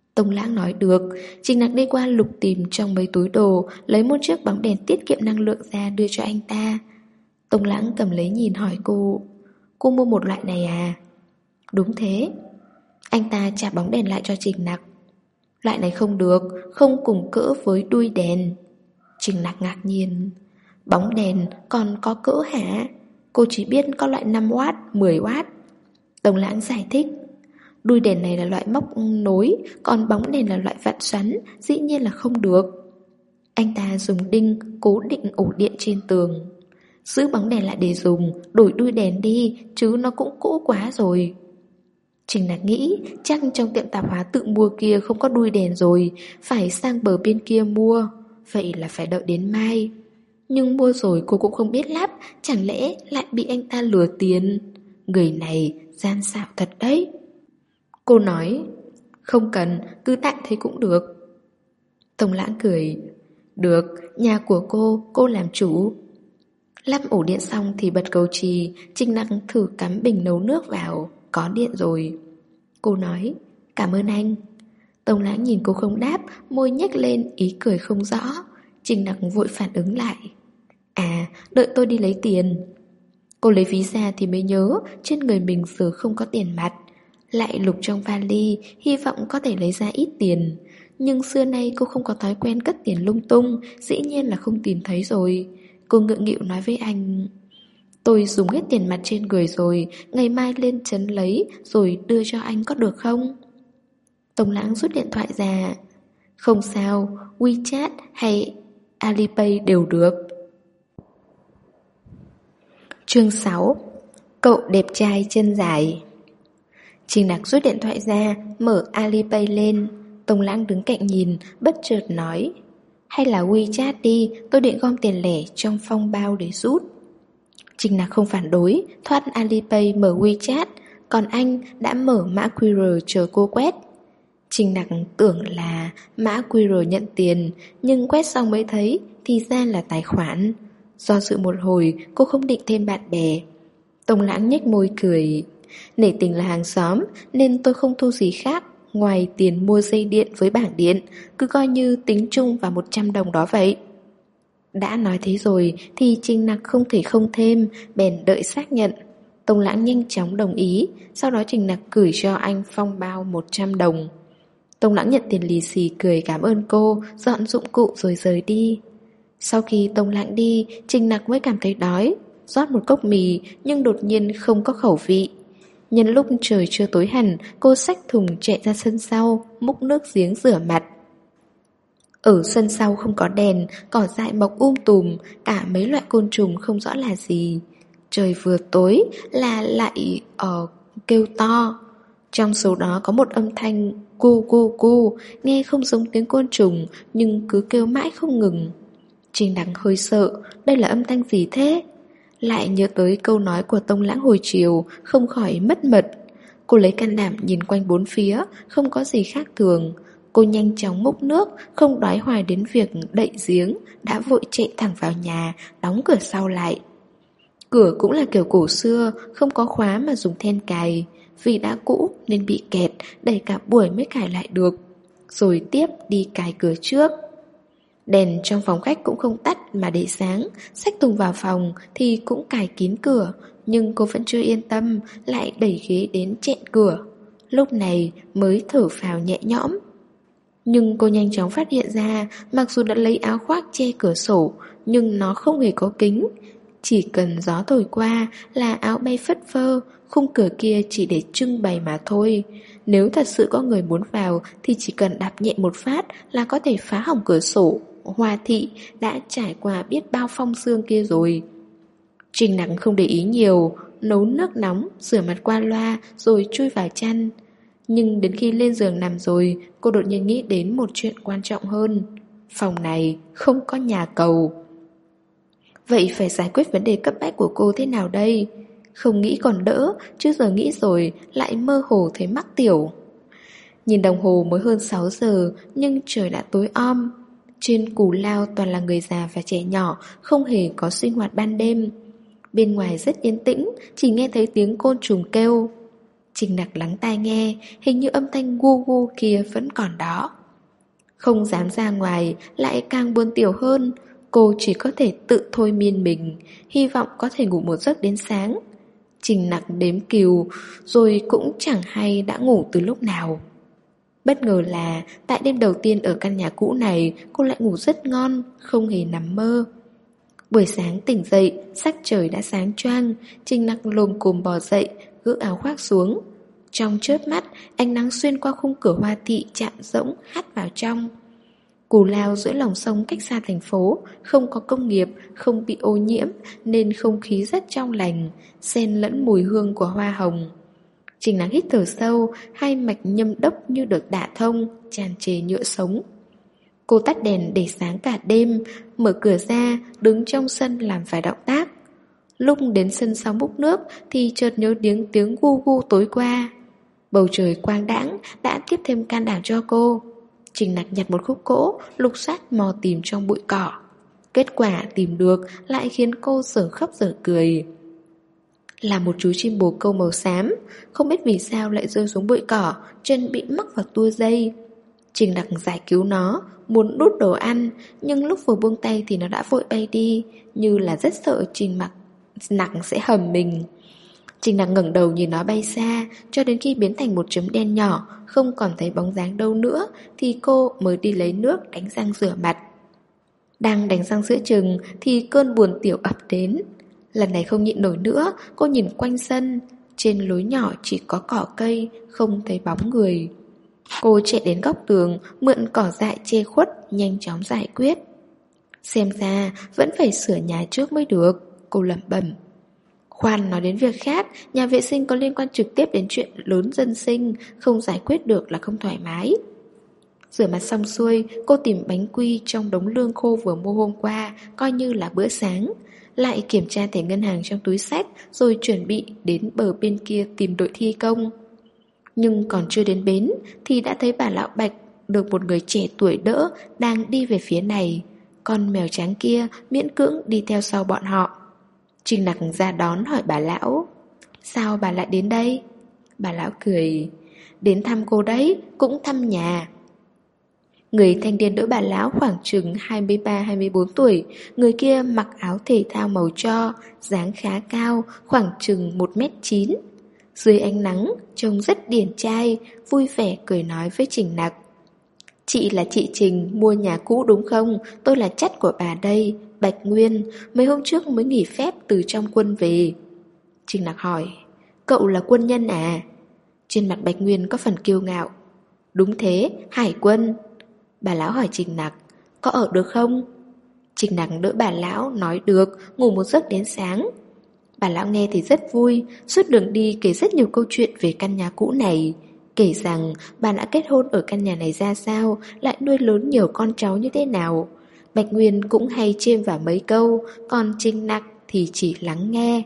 Speaker 1: Tông Lãng nói được. Trình Nặc đi qua lục tìm trong mấy túi đồ, lấy một chiếc bóng đèn tiết kiệm năng lượng ra đưa cho anh ta. Tông Lãng cầm lấy nhìn hỏi cô mua một loại này à? Đúng thế. Anh ta trả bóng đèn lại cho Trình Nặc. Loại này không được, không cùng cỡ với đuôi đèn. Trình Nặc ngạc nhiên. Bóng đèn còn có cỡ hả? Cô chỉ biết có loại 5W, 10W. Tông Lãng giải thích. Đuôi đèn này là loại móc nối, còn bóng đèn là loại vặn xoắn, dĩ nhiên là không được. Anh ta dùng đinh cố định ổ điện trên tường. Giữ bóng đèn lại để dùng, đổi đuôi đèn đi, chứ nó cũng cũ quá rồi. Trình Nặc nghĩ chắc trong tiệm tạp hóa tự mua kia không có đuôi đèn rồi, phải sang bờ bên kia mua. Vậy là phải đợi đến mai. Nhưng mua rồi cô cũng không biết lắp, chẳng lẽ lại bị anh ta lừa tiền. Người này gian xảo thật đấy. Cô nói, không cần, cứ tạm thế cũng được. Tông Lãng cười. Được, nhà của cô làm chủ. Lắp ổ điện xong thì bật cầu chì. Trình Nặc thử cắm bình nấu nước vào. Có điện rồi. Cô nói, cảm ơn anh. Tông Lãng nhìn cô không đáp, môi nhếch lên ý cười không rõ. Trình Nặc vội phản ứng lại. À, đợi tôi đi lấy tiền. Cô lấy ví ra thì mới nhớ trên người mình giờ không có tiền mặt. Lại lục trong vali, hy vọng có thể lấy ra ít tiền. Nhưng xưa nay cô không có thói quen cất tiền lung tung, dĩ nhiên là không tìm thấy rồi. Cô ngượng nghịu nói với anh, tôi dùng hết tiền mặt trên người rồi, ngày mai lên trấn lấy rồi đưa cho anh có được không? Tông Lãng rút điện thoại ra. Không sao, WeChat hay Alipay đều được. Chương 6. Cậu đẹp trai chân dài. Trình Nặc rút điện thoại ra, mở Alipay lên. Tông Lãng đứng cạnh nhìn, bất chợt nói, hay là WeChat đi, tôi định gom tiền lẻ trong phong bao để rút. Trình Nặc không phản đối, thoát Alipay mở WeChat, còn anh đã mở mã QR chờ cô quét. Trình Nặc tưởng là mã QR nhận tiền, nhưng quét xong mới thấy thì ra là tài khoản. Do dự một hồi, cô không định thêm bạn bè. Tông Lãng nhếch môi cười. Nể tình là hàng xóm nên tôi không thu gì khác ngoài tiền mua dây điện với bảng điện, cứ coi như tính chung vào 100 đồng đó vậy. Đã nói thế rồi thì Trình Nặc không thể không thêm, bèn đợi xác nhận. Tông Lãng nhanh chóng đồng ý, sau đó Trình Nặc gửi cho anh phong bao 100 đồng. Tông Lãng nhận tiền lì xì cười cảm ơn cô, dọn dụng cụ rồi rời đi. Sau khi Tông Lãng đi, Trình Nặc mới cảm thấy đói, rót một cốc mì nhưng đột nhiên không có khẩu vị. Nhân lúc trời chưa tối hẳn, cô xách thùng chạy ra sân sau, múc nước giếng rửa mặt. Ở sân sau không có đèn, cỏ dại mọc tùm, cả mấy loại côn trùng không rõ là gì. Trời vừa tối là lại kêu to. Trong số đó có một âm thanh cu cu cu, nghe không giống tiếng côn trùng nhưng cứ kêu mãi không ngừng. Trình Nặc hơi sợ, đây là âm thanh gì thế? Lại nhớ tới câu nói của Tông Lãng hồi chiều, không khỏi mất mật. Cô lấy can đảm nhìn quanh bốn phía, không có gì khác thường. Cô nhanh chóng múc nước, không đoái hoài đến việc đậy giếng, đã vội chạy thẳng vào nhà, đóng cửa sau lại. Cửa cũng là kiểu cổ xưa, không có khóa mà dùng then cài. Vì đã cũ nên bị kẹt, đẩy cả buổi mới cài lại được. Rồi tiếp đi cài cửa trước. Đèn trong phòng khách cũng không tắt mà để sáng, xách thùng vào phòng thì cũng cài kín cửa, nhưng cô vẫn chưa yên tâm, lại đẩy ghế đến chẹn cửa. Lúc này mới thở phào nhẹ nhõm. Nhưng cô nhanh chóng phát hiện ra, mặc dù đã lấy áo khoác che cửa sổ, nhưng nó không hề có kính. Chỉ cần gió thổi qua là áo bay phất phơ, khung cửa kia chỉ để trưng bày mà thôi. Nếu thật sự có người muốn vào thì chỉ cần đạp nhẹ một phát là có thể phá hỏng cửa sổ. Hoa thị đã trải qua biết bao phong sương kia rồi. Trình Nặc không để ý nhiều, nấu nước nóng, rửa mặt qua loa rồi chui vào chăn. Nhưng đến khi lên giường nằm rồi, cô đột nhiên nghĩ đến một chuyện quan trọng hơn. Phòng này không có nhà cầu. Vậy phải giải quyết vấn đề cấp bách của cô thế nào đây? Không nghĩ còn đỡ, chứ giờ nghĩ rồi lại mơ hồ thấy mắc tiểu. Nhìn đồng hồ mới hơn 6 giờ, nhưng trời đã tối om. Trên Cù Lao toàn là người già và trẻ nhỏ, không hề có sinh hoạt ban đêm. Bên ngoài rất yên tĩnh, chỉ nghe thấy tiếng côn trùng kêu. Trình Nặc lắng tai nghe, hình như âm thanh gu gu kia vẫn còn đó. Không dám ra ngoài, lại càng buồn tiểu hơn. Cô chỉ có thể tự thôi miên mình, hy vọng có thể ngủ một giấc đến sáng. Trình Nặc đếm cừu, rồi cũng chẳng hay đã ngủ từ lúc nào. Bất ngờ là tại đêm đầu tiên ở căn nhà cũ này, cô lại ngủ rất ngon, không hề nằm mơ. Buổi sáng tỉnh dậy, sắc trời đã sáng choang. Trình Nặc lồm cồm bò dậy, gỡ áo khoác xuống. Trong chớp mắt, ánh nắng xuyên qua khung cửa hoa thị chạm rỗng hắt vào trong. Cù Lao giữa lòng sông cách xa thành phố, không có công nghiệp, không bị ô nhiễm, nên không khí rất trong lành, xen lẫn mùi hương của hoa hồng. Trình Nặc hít thở sâu, hai mạch nhâm đốc như được đả thông, tràn trề nhựa sống. Cô tắt đèn để sáng cả đêm, mở cửa ra, đứng trong sân làm vài động tác. Lúc đến sân sau múc nước thì chợt nhớ tiếng gu gu tối qua. Bầu trời quang đãng đã tiếp thêm can đảm cho cô. Trình Nặc nhặt một khúc gỗ, lục soát mò tìm trong bụi cỏ. Kết quả tìm được lại khiến cô dở khóc dở cười. Là một chú chim bồ câu màu xám, không biết vì sao lại rơi xuống bụi cỏ, chân bị mắc vào tua dây. Trình Nặc giải cứu nó, muốn đút đồ ăn, nhưng lúc vừa buông tay thì nó đã vội bay đi, như là rất sợ Trình Nặc sẽ hầm mình. Trình Nặc ngẩng đầu nhìn nó bay xa, cho đến khi biến thành một chấm đen nhỏ, không còn thấy bóng dáng đâu nữa, thì cô mới đi lấy nước đánh răng rửa mặt. Đang đánh răng giữa chừng thì cơn buồn tiểu ập đến. Lần này không nhịn nổi nữa, cô nhìn quanh sân. Trên lối nhỏ chỉ có cỏ cây, không thấy bóng người. Cô chạy đến góc tường, mượn cỏ dại che khuất, nhanh chóng giải quyết. Xem ra vẫn phải sửa nhà trước mới được, cô lẩm bẩm. Khoan nói đến việc khác, nhà vệ sinh có liên quan trực tiếp đến chuyện lớn dân sinh, không giải quyết được là không thoải mái. Rửa mặt xong xuôi, cô tìm bánh quy trong đống lương khô vừa mua hôm qua, coi như là bữa sáng. Lại kiểm tra thẻ ngân hàng trong túi xách, rồi chuẩn bị đến bờ bên kia tìm đội thi công. Nhưng còn chưa đến bến, thì đã thấy bà lão Bạch được một người trẻ tuổi đỡ đang đi về phía này. Con mèo trắng kia miễn cưỡng đi theo sau bọn họ. Trình Nặc ra đón hỏi bà lão: sao bà lại đến đây? Bà lão cười: đến thăm cô đấy, cũng thăm nhà. Người thanh niên đỡ bà lão khoảng chừng 23-24 tuổi. Người kia mặc áo thể thao màu tro, dáng khá cao, khoảng chừng 1m9. Dưới ánh nắng, trông rất điển trai, vui vẻ cười nói với Trình Nặc: chị là chị Trình, mua nhà cũ đúng không? Tôi là chắt của bà đây, Bạch Nguyên, mấy hôm trước mới nghỉ phép từ trong quân về. Trình Nặc hỏi: cậu là quân nhân à? Trên mặt Bạch Nguyên có phần kiêu ngạo: đúng thế, hải quân. Bà lão hỏi Trình Nặc: có ở được không? Trình Nặc đỡ bà lão nói được, ngủ một giấc đến sáng. Bà lão nghe thì rất vui, suốt đường đi kể rất nhiều câu chuyện về căn nhà cũ này. Kể rằng bà đã kết hôn ở căn nhà này ra sao, lại nuôi lớn nhiều con cháu như thế nào. Bạch Nguyên cũng hay chêm vào mấy câu, còn Trình Nặc thì chỉ lắng nghe.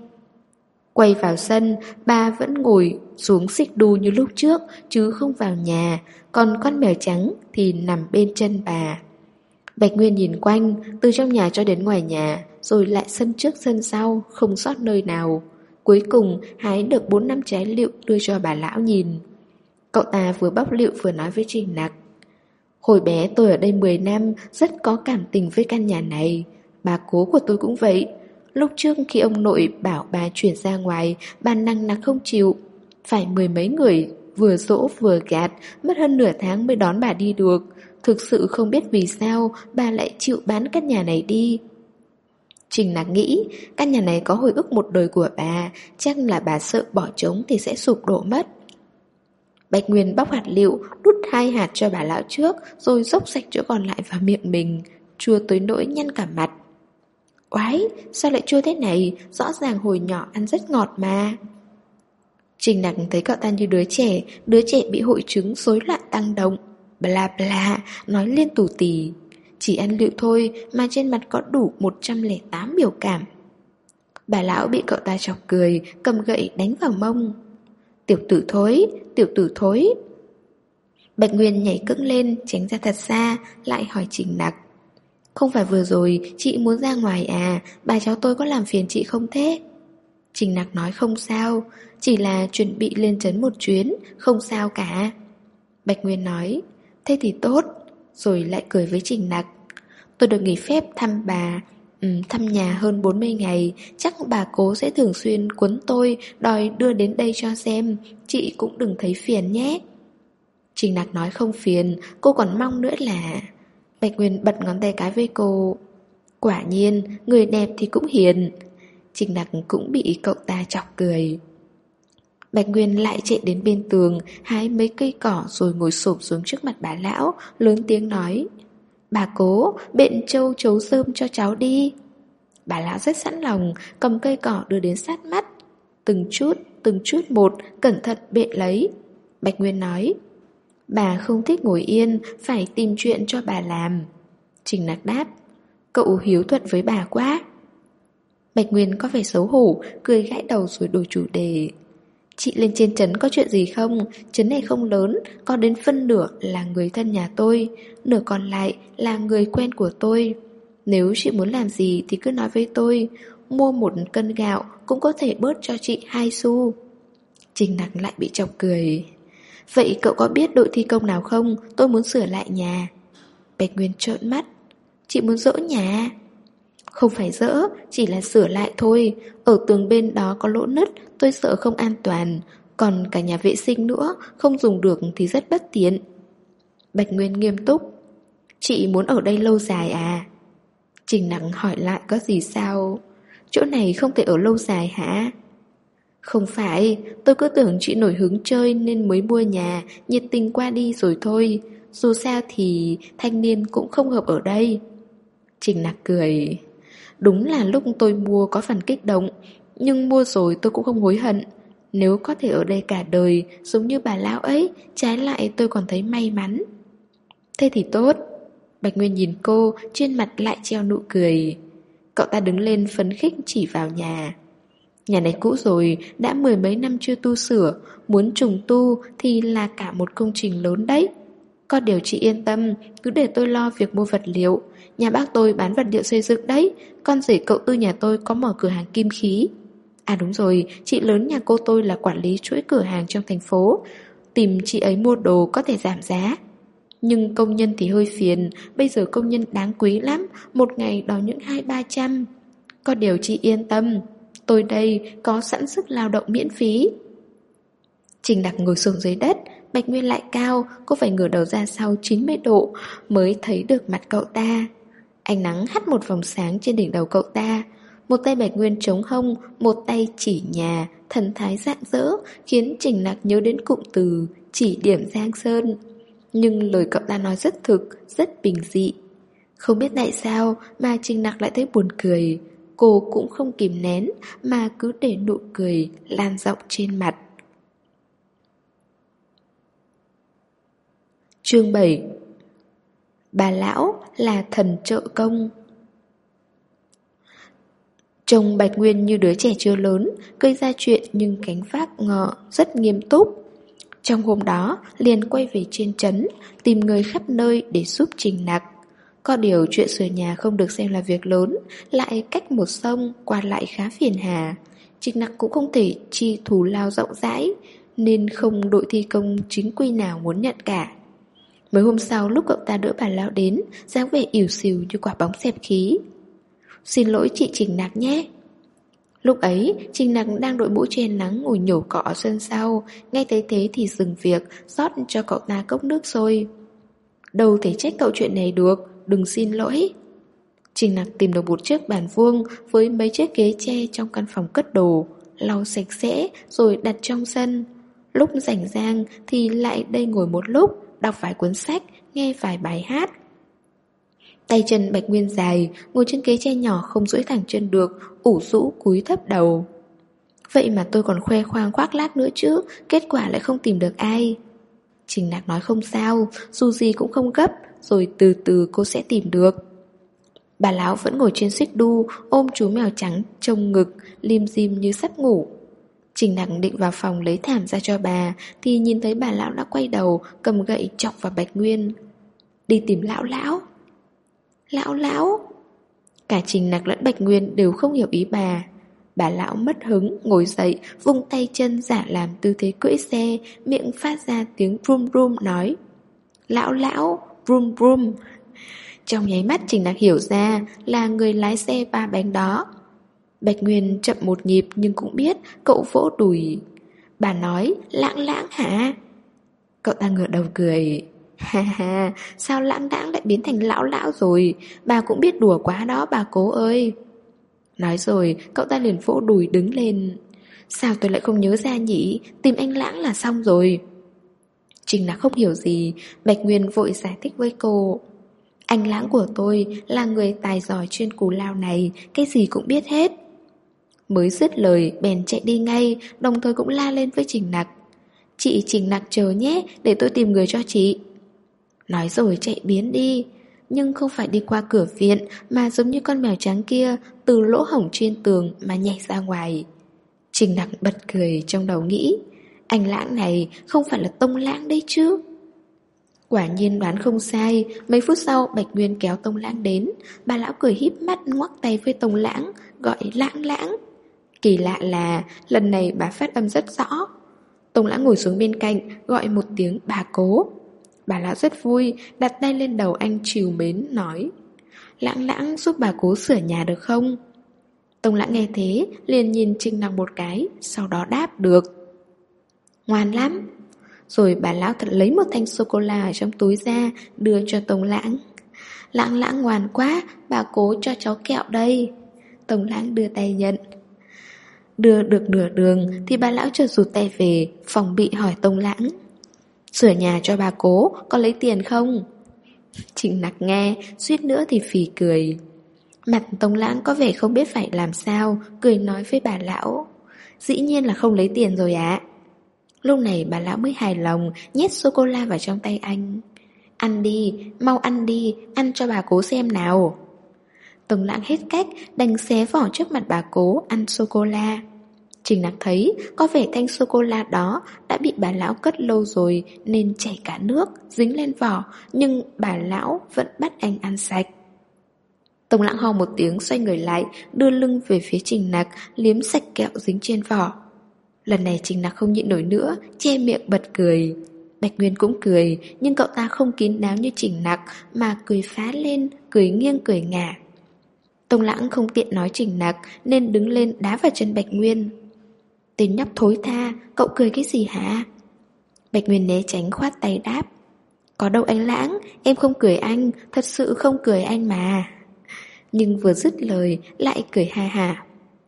Speaker 1: Quay vào sân, bà vẫn ngồi xuống xích đu như lúc trước, chứ không vào nhà, còn con mèo trắng thì nằm bên chân bà. Bạch Nguyên nhìn quanh, từ trong nhà cho đến ngoài nhà, rồi lại sân trước sân sau, không sót nơi nào. Cuối cùng hái được 4-5 trái lựu đưa cho bà lão nhìn. Cậu ta vừa bóc lựu vừa nói với Trình Nặc: hồi bé tôi ở đây 10 năm, rất có cảm tình với căn nhà này. Bà cố của tôi cũng vậy. Lúc trước khi ông nội bảo bà chuyển ra ngoài, bà nằng nặc không chịu. Phải 10 mấy người, vừa dỗ vừa gạt, mất hơn nửa tháng mới đón bà đi được. Thực sự không biết vì sao bà lại chịu bán căn nhà này đi. Trình Nặc nghĩ căn nhà này có hồi ức một đời của bà, chắc là bà sợ bỏ trống thì sẽ sụp đổ mất. Bạch Nguyên bóc hạt lựu, đút 2 hạt cho bà lão trước, rồi dốc sạch chỗ còn lại vào miệng mình, chua tới nỗi nhăn cả mặt. Oái, sao lại chua thế này? Rõ ràng hồi nhỏ ăn rất ngọt mà. Trình Nặc thấy cậu ta như đứa trẻ bị hội chứng rối loạn tăng động. Bla bla, nói liên tù tì. Chỉ ăn lựu thôi mà trên mặt có đủ 108 biểu cảm. Bà lão bị cậu ta chọc cười, cầm gậy đánh vào mông. Tiểu tử thối, tiểu tử thối. Bạch Nguyên nhảy cẫng lên, tránh ra thật xa, lại hỏi Trình Nặc: không phải vừa rồi chị muốn ra ngoài à? Bà cháu tôi có làm phiền chị không thế? Trình Nặc nói không sao, chỉ là chuẩn bị lên trấn một chuyến, không sao cả. Bạch Nguyên nói, thế thì tốt, rồi lại cười với Trình Nặc. Tôi được nghỉ phép thăm bà, thăm nhà hơn 40 ngày, chắc bà cố sẽ thường xuyên quấn tôi, đòi đưa đến đây cho xem, chị cũng đừng thấy phiền nhé. Trình Nặc nói không phiền, cô còn mong nữa là... Bạch Nguyên bật ngón tay cái với cô. Quả nhiên, người đẹp thì cũng hiền. Trình Nặc cũng bị cậu ta chọc cười. Bạch Nguyên lại chạy đến bên tường, hái mấy cây cỏ rồi ngồi xổm xuống trước mặt bà lão, lớn tiếng nói. Bà cố, bện trâu chấu rơm cho cháu đi. Bà lão rất sẵn lòng, cầm cây cỏ đưa đến sát mắt. Từng chút một, cẩn thận bện lấy. Bạch Nguyên nói. Bà không thích ngồi yên, phải tìm chuyện cho bà làm. Trình Nặc đáp. Cậu hiếu thuận với bà quá. Bạch Nguyên có vẻ xấu hổ, cười gãi đầu rồi đổi chủ đề. Chị lên trên trấn có chuyện gì không? Trấn này không lớn, có đến phân nửa là người thân nhà tôi, nửa còn lại là người quen của tôi. Nếu chị muốn làm gì thì cứ nói với tôi, mua 1 cân gạo cũng có thể bớt cho chị 2 xu. Trình Nặc lại bị chọc cười. Vậy cậu có biết đội thi công nào không? Tôi muốn sửa lại nhà. Bạch Nguyên trợn mắt. Chị muốn dỡ nhà? Không phải dỡ, chỉ là sửa lại thôi. Ở tường bên đó có lỗ nứt, tôi sợ không an toàn. Còn cả nhà vệ sinh nữa, không dùng được thì rất bất tiện. Bạch Nguyên nghiêm túc. Chị muốn ở đây lâu dài à? Trình Nặc hỏi lại có gì sao? Chỗ này không thể ở lâu dài hả? Không phải, tôi cứ tưởng chị nổi hứng chơi nên mới mua nhà, nhiệt tình qua đi rồi thôi. Dù sao thì thanh niên cũng không hợp ở đây. Trình Nặc cười. Đúng là lúc tôi mua có phần kích động, nhưng mua rồi tôi cũng không hối hận. Nếu có thể ở đây cả đời, giống như bà lão ấy, trái lại tôi còn thấy may mắn. Thế thì tốt. Bạch Nguyên nhìn cô, trên mặt lại treo nụ cười. Cậu ta đứng lên phấn khích chỉ vào nhà. Nhà này cũ rồi, đã 10 mấy năm chưa tu sửa, muốn trùng tu thì là cả một công trình lớn đấy. Có điều chị yên tâm, cứ để tôi lo việc mua vật liệu. Nhà bác tôi bán vật liệu xây dựng đấy, con rể cậu Tư nhà tôi có mở cửa hàng kim khí. À đúng rồi, chị lớn nhà cô tôi là quản lý chuỗi cửa hàng trong thành phố. Tìm chị ấy mua đồ có thể giảm giá. Nhưng công nhân thì hơi phiền, bây giờ công nhân đáng quý lắm, một ngày đòi những 200-300. Có điều chị yên tâm, tôi đây có sẵn sức lao động miễn phí. Trình Nặc ngồi xuống dưới đất, Bạch Nguyên lại cao, cô phải ngửa đầu ra sau 90 độ mới thấy được mặt cậu ta. Ánh nắng hắt một vòng sáng trên đỉnh đầu cậu ta. Một tay Bạch Nguyên chống hông, một tay chỉ nhà, thần thái rạng rỡ, khiến Trình Nặc nhớ đến cụm từ chỉ điểm Giang Sơn. Nhưng lời cậu ta nói rất thực, rất bình dị. Không biết tại sao mà Trình Nặc lại thấy buồn cười. Cô cũng không kìm nén mà cứ để nụ cười lan rộng trên mặt. Chương 7. Bà lão là thần trợ công. Trông Bạch Nguyên như đứa trẻ chưa lớn, gây ra chuyện nhưng cánh vác ngọ rất nghiêm túc. Trong hôm đó, liền quay về trên trấn, tìm người khắp nơi để giúp Trình Nặc. Có điều chuyện sửa nhà không được xem là việc lớn, lại cách một sông, qua lại khá phiền hà. Trình Nặc cũng không thể chi thù lao rộng rãi, nên không đội thi công chính quy nào muốn nhận cả. Mấy hôm sau lúc cậu ta đỡ bà lão đến, dáng vẻ ỉu xìu như quả bóng xẹp khí. Xin lỗi chị Trình Nặc nhé. Lúc ấy, Trình Nặc đang đội mũ che nắng ngồi nhổ cỏ ở sân sau, nghe thấy thế thì dừng việc, rót cho cậu ta cốc nước sôi. Đâu thể trách cậu chuyện này được, đừng xin lỗi. Trình Nặc tìm được một chiếc bàn vuông với mấy chiếc ghế tre trong căn phòng cất đồ, lau sạch sẽ rồi đặt trong sân. Lúc rảnh rang thì lại đây ngồi một lúc, đọc vài cuốn sách, nghe vài bài hát. Tay chân Bạch Nguyên dài, ngồi trên ghế tre nhỏ không duỗi thẳng chân được, ủ rũ cúi thấp đầu. Vậy mà tôi còn khoe khoang khoác lác nữa chứ, kết quả lại không tìm được ai. Trình Nặc nói không sao, dù gì cũng không gấp, rồi từ từ cô sẽ tìm được. Bà lão vẫn ngồi trên xích đu, ôm chú mèo trắng trông ngực, lim dim như sắp ngủ. Trình Nặc định vào phòng lấy thảm ra cho bà, thì nhìn thấy bà lão đã quay đầu, cầm gậy chọc vào Bạch Nguyên. Đi tìm lão lão. Lão lão. Cả Trình Nặc lẫn Bạch Nguyên đều không hiểu ý bà. Bà lão mất hứng, ngồi dậy, vung tay chân giả làm tư thế cưỡi xe, miệng phát ra tiếng brum brum nói: Lão, brum brum. Trong nháy mắt Trình Nặc hiểu ra là người lái xe ba bánh đó. Bạch Nguyên chậm một nhịp nhưng cũng biết, cậu vỗ đùi. Bà nói: Lãng hả? Cậu ta ngửa đầu cười. Ha ha, sao lãng đãng lại biến thành lão rồi? Bà cũng biết đùa quá đó bà cố ơi. Nói rồi cậu ta liền vỗ đùi đứng lên. Sao tôi lại không nhớ ra nhỉ? Tìm anh Lãng là xong rồi. Trình Nặc không hiểu gì, Bạch Nguyên vội giải thích với cô. Anh Lãng của tôi là người tài giỏi chuyên cù lao này, cái gì cũng biết hết. Mới dứt lời bèn chạy đi ngay, đồng thời cũng la lên với Trình Nặc. Chị Trình Nặc chờ nhé, để tôi tìm người cho chị. Nói rồi chạy biến đi. Nhưng không phải đi qua cửa viện, mà giống như con mèo trắng kia, từ lỗ hổng trên tường mà nhảy ra ngoài. Trình Nặc bật cười trong đầu nghĩ, anh Lãng này không phải là Tông Lãng đấy chứ. Quả nhiên đoán không sai, mấy phút sau Bạch Nguyên kéo Tông Lãng đến. Bà lão cười híp mắt ngoắc tay với Tông Lãng, gọi Lãng. Kỳ lạ là lần này bà phát âm rất rõ. Tông Lãng ngồi xuống bên cạnh, gọi một tiếng bà cố. Bà lão rất vui, đặt tay lên đầu anh trìu mến, nói: Lãng giúp bà cố sửa nhà được không? Tông Lãng nghe thế, liền nhìn Trình Nặc một cái, sau đó đáp được. Ngoan lắm. Rồi bà lão thật lấy một thanh sô-cô-la ở trong túi ra, đưa cho Tông Lãng. Lãng ngoan quá, bà cố cho cháu kẹo đây. Tông Lãng đưa tay nhận. Đưa được nửa đường thì bà lão chợt rụt tay về, phòng bị hỏi Tông Lãng: Sửa nhà cho bà cố, có lấy tiền không? Trình Nặc nghe, suýt nữa thì phì cười. Mặt Tông Lãng có vẻ không biết phải làm sao, cười nói với bà lão: Dĩ nhiên là không lấy tiền rồi ạ. Lúc này bà lão mới hài lòng, nhét sô-cô-la vào trong tay anh. Ăn đi, mau ăn đi, ăn cho bà cố xem nào. Tông Lãng hết cách, đành xé vỏ trước mặt bà cố, ăn sô-cô-la. Trình Nặc thấy có vẻ thanh sô-cô-la đó đã bị bà lão cất lâu rồi nên chảy cả nước, dính lên vỏ, nhưng bà lão vẫn bắt anh ăn sạch. Tông Lãng ho một tiếng xoay người lại, đưa lưng về phía Trình Nặc, liếm sạch kẹo dính trên vỏ. Lần này Trình Nặc không nhịn nổi nữa, che miệng bật cười. Bạch Nguyên cũng cười, nhưng cậu ta không kín đáo như Trình Nặc mà cười phá lên, cười nghiêng cười ngả. Tông Lãng không tiện nói Trình Nặc nên đứng lên đá vào chân Bạch Nguyên. Tên nhóc thối tha, cậu cười cái gì hả? Bạch Nguyên né tránh khoát tay đáp. Có đâu anh Lãng, em không cười anh, thật sự không cười anh mà. Nhưng vừa dứt lời lại cười ha hả.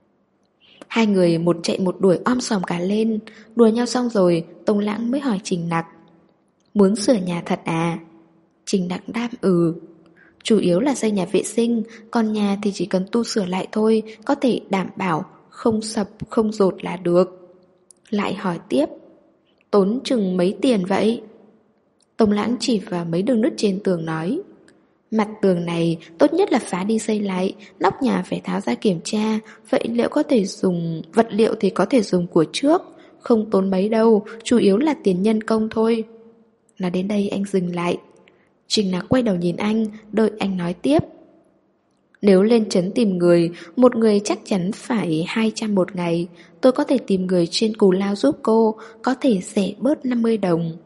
Speaker 1: Hai người một chạy một đuổi om sòm cả lên. Đùa nhau xong rồi, Tông Lãng mới hỏi Trình Nặc: Muốn sửa nhà thật à? Trình Nặc đáp chủ yếu là xây nhà vệ sinh, còn nhà thì chỉ cần tu sửa lại thôi, có thể đảm bảo không sập không dột là được. Lại hỏi tiếp: Tốn chừng mấy tiền vậy? Tông Lãng chỉ vào mấy đường nứt trên tường nói: Mặt tường này tốt nhất là phá đi xây lại, nóc nhà phải tháo ra kiểm tra, vật liệu thì có thể dùng của trước, không tốn mấy đâu, chủ yếu là tiền nhân công thôi. Nói đến đây anh dừng lại. Trình Nặc quay đầu nhìn anh, đợi anh nói tiếp. Nếu lên trấn tìm người, một người chắc chắn phải 200 một ngày. Tôi có thể tìm người trên Cù Lao giúp cô, có thể rẻ bớt 50 đồng.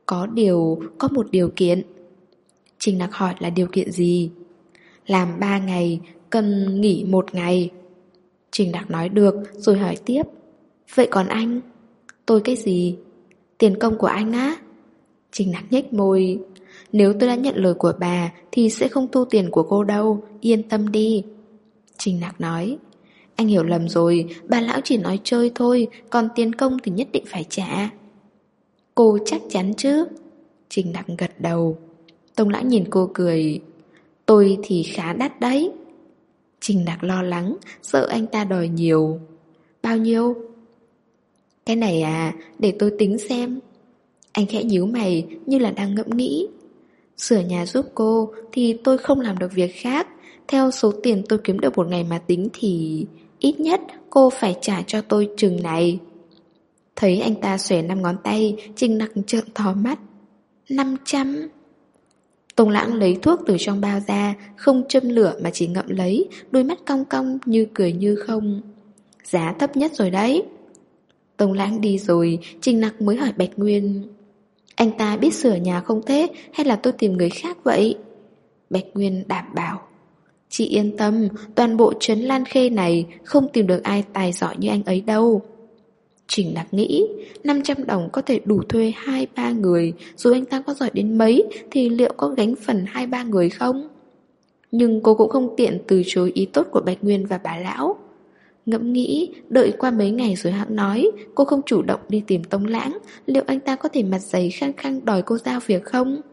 Speaker 1: Có một điều kiện. Trình Nặc hỏi là điều kiện gì? Làm 3 ngày, cần nghỉ 1 ngày. Trình Nặc nói được, rồi hỏi tiếp. Vậy còn anh? Tôi cái gì? Tiền công của anh á? Trình Nặc nhếch môi. Nếu tôi đã nhận lời của bà thì sẽ không thu tiền của cô đâu, yên tâm đi. Trình Nặc nói. Anh hiểu lầm rồi, bà lão chỉ nói chơi thôi, còn tiền công thì nhất định phải trả. Cô chắc chắn chứ? Trình Nặc gật đầu. Tông Lãng nhìn cô cười. Tôi thì khá đắt đấy. Trình Nặc lo lắng, sợ anh ta đòi nhiều. Bao nhiêu? Cái này à, để tôi tính xem. Anh khẽ nhíu mày như là đang ngẫm nghĩ. Sửa nhà giúp cô thì tôi không làm được việc khác. Theo số tiền tôi kiếm được một ngày mà tính thì ít nhất cô phải trả cho tôi chừng này. Thấy anh ta xòe 5 ngón tay, Trình Nặc trợn to mắt. 500. Tông Lãng lấy thuốc từ trong bao ra, không châm lửa mà chỉ ngậm lấy, đôi mắt cong cong như cười như không. Giá thấp nhất rồi đấy. Tông Lãng đi rồi, Trình Nặc mới hỏi Bạch Nguyên: Anh ta biết sửa nhà không thế, hay là tôi tìm người khác vậy? Bạch Nguyên đảm bảo: Chị yên tâm, toàn bộ trấn Lan Khê này không tìm được ai tài giỏi như anh ấy đâu. Trình Nặc nghĩ 500 đồng có thể đủ thuê 2-3 người, dù anh ta có giỏi đến mấy thì liệu có gánh phần 2-3 người không? Nhưng cô cũng không tiện từ chối ý tốt của Bạch Nguyên và bà lão. Ngẫm nghĩ, đợi qua mấy ngày rồi hẵng nói. Cô không chủ động đi tìm Tông Lãng, liệu anh ta có thể mặt dày khăng khăng đòi cô giao việc không?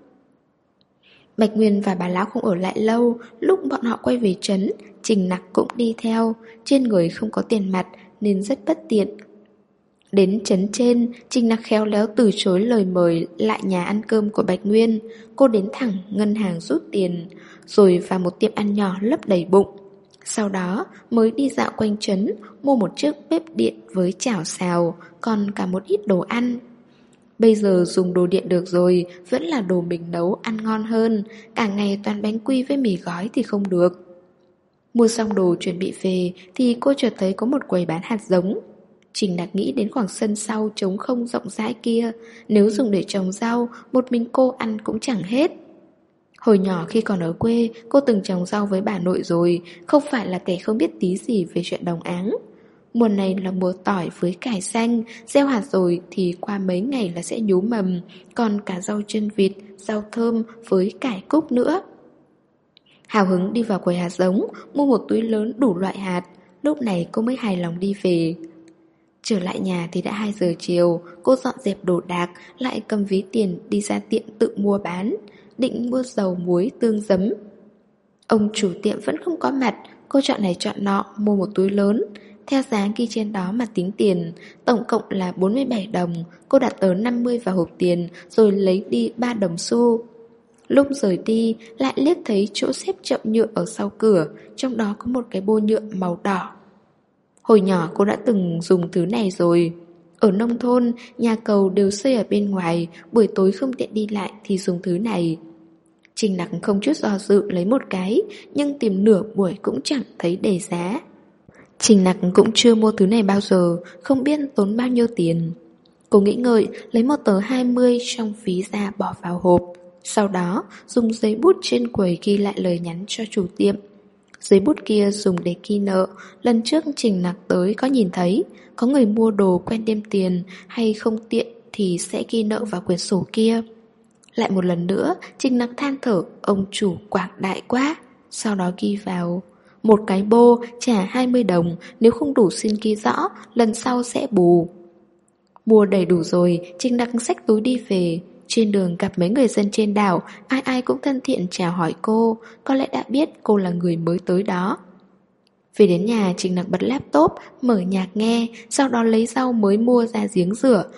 Speaker 1: Bạch Nguyên và bà lão không ở lại lâu. Lúc bọn họ quay về trấn, Trình Nặc cũng đi theo. Trên người không có tiền mặt nên rất bất tiện. Đến trấn trên, Trình Nặc khéo léo từ chối lời mời lại nhà ăn cơm của Bạch Nguyên. Cô đến thẳng ngân hàng rút tiền, rồi vào một tiệm ăn nhỏ lấp đầy bụng. Sau đó mới đi dạo quanh trấn, mua một chiếc bếp điện với chảo xào, còn cả một ít đồ ăn. Bây giờ dùng đồ điện được rồi, vẫn là đồ mình nấu ăn ngon hơn. Cả ngày toàn bánh quy với mì gói thì không được. Mua xong đồ chuẩn bị về thì cô chợt thấy có một quầy bán hạt giống. Trình Nặc nghĩ đến khoảng sân sau trống không rộng rãi kia, nếu dùng để trồng rau, một mình cô ăn cũng chẳng hết. Hồi nhỏ khi còn ở quê, cô từng trồng rau với bà nội rồi, không phải là kẻ không biết tí gì về chuyện đồng áng. Mùa này là mùa tỏi với cải xanh, gieo hạt rồi thì qua mấy ngày là sẽ nhú mầm, còn cả rau chân vịt, rau thơm với cải cúc nữa. Hào hứng đi vào quầy hạt giống, mua một túi lớn đủ loại hạt, lúc này cô mới hài lòng đi về. Trở lại nhà thì đã 2 giờ chiều, cô dọn dẹp đồ đạc, lại cầm ví tiền đi ra tiệm tự mua bán, định mua dầu muối tương giấm. Ông chủ tiệm vẫn không có mặt, cô chọn này chọn nọ mua một túi lớn. Theo giá ghi trên đó mà tính tiền, tổng cộng là 47 đồng, cô đặt tờ 50 vào hộp tiền rồi lấy đi 3 đồng xu. Lúc rời đi, lại liếc thấy chỗ xếp chậu nhựa ở sau cửa, trong đó có một cái bô nhựa màu đỏ. Hồi nhỏ cô đã từng dùng thứ này rồi. Ở nông thôn, nhà cầu đều xây ở bên ngoài, buổi tối không tiện đi lại thì dùng thứ này. Trình Nặc không chút do dự lấy một cái, nhưng tìm nửa buổi cũng chẳng thấy đề giá. Trình Nặc cũng chưa mua thứ này bao giờ, không biết tốn bao nhiêu tiền. Cô nghĩ ngợi, lấy một tờ 20 trong ví ra bỏ vào hộp. Sau đó, dùng giấy bút trên quầy ghi lại lời nhắn cho chủ tiệm. Giấy bút kia dùng để ghi nợ. Lần trước Trình Nặc tới có nhìn thấy, có người mua đồ quen đem tiền hay không tiện thì sẽ ghi nợ vào quyển sổ kia. Lại một lần nữa, Trình Nặc than thở, ông chủ quảng đại quá. Sau đó ghi vào: một cái bô trả 20 đồng, nếu không đủ xin ghi rõ, lần sau sẽ bù. Mua đầy đủ rồi, Trình Nặc xách túi đi về. Trên đường gặp mấy người dân trên đảo, ai ai cũng thân thiện chào hỏi cô, có lẽ đã biết cô là người mới tới đó. Về đến nhà, Trình Nặc bật laptop, mở nhạc nghe, sau đó lấy rau mới mua ra giếng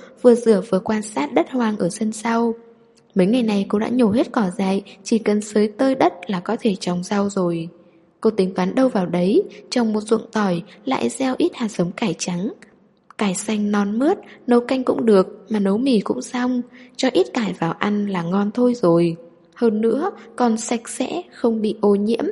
Speaker 1: rửa vừa quan sát đất hoang ở sân sau. Mấy ngày này cô đã nhổ hết cỏ dại, chỉ cần xới tơi đất là có thể trồng rau rồi. Cô tính toán đâu vào đấy, trồng một ruộng tỏi, lại gieo ít hạt giống cải trắng. Cải xanh non mướt, nấu canh cũng được, mà nấu mì cũng xong, cho ít cải vào ăn là ngon thôi rồi. Hơn nữa, còn sạch sẽ, không bị ô nhiễm.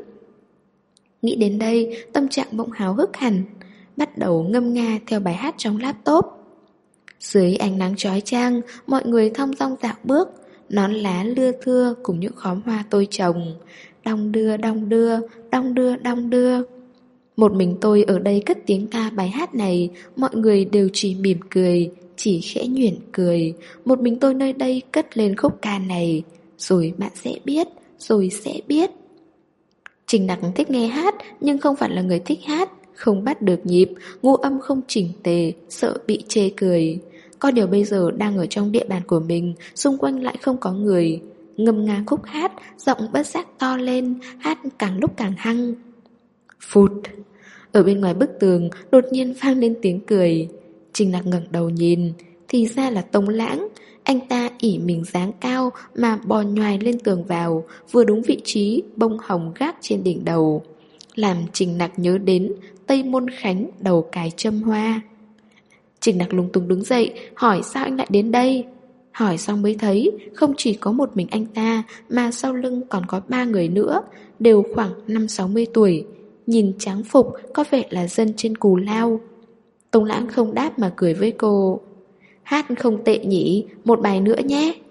Speaker 1: Nghĩ đến đây, tâm trạng bỗng háo hức hẳn, bắt đầu ngâm nga theo bài hát trong laptop. Dưới ánh nắng chói chang, mọi người thong dong dạo bước, nón lá lưa thưa cùng những khóm hoa tôi trồng. Đong đưa, đong đưa, đong đưa, đong đưa. Một mình tôi ở đây cất tiếng ca bài hát này, mọi người đều chỉ mỉm cười, chỉ khẽ nhuyễn cười. Một mình tôi nơi đây cất lên khúc ca này, rồi bạn sẽ biết, rồi sẽ biết. Trình Nặc thích nghe hát, nhưng không phải là người thích hát, không bắt được nhịp, ngũ âm không chỉnh tề, sợ bị chê cười. Có điều bây giờ đang ở trong địa bàn của mình, xung quanh lại không có người. Ngâm nga khúc hát, giọng bất giác to lên, hát càng lúc càng hăng. Phụt! Ở bên ngoài bức tường đột nhiên vang lên tiếng cười. Trình Nặc ngẩng đầu nhìn, thì ra là Tông Lãng. Anh ta ỉ mình dáng cao mà bò nhoài lên tường vào, vừa đúng vị trí bông hồng gác trên đỉnh đầu, làm Trình Nặc nhớ đến Tây Môn Khánh đầu cài châm hoa. Trình Nặc lúng túng đứng dậy, hỏi sao anh lại đến đây. Hỏi xong mới thấy không chỉ có một mình anh ta, mà sau lưng còn có 3 người nữa, đều khoảng 50-60 tuổi. Nhìn tráng phục có vẻ là dân trên Cù Lao. Tống Lãng không đáp mà cười với cô. Hát không tệ nhỉ, một bài nữa nhé.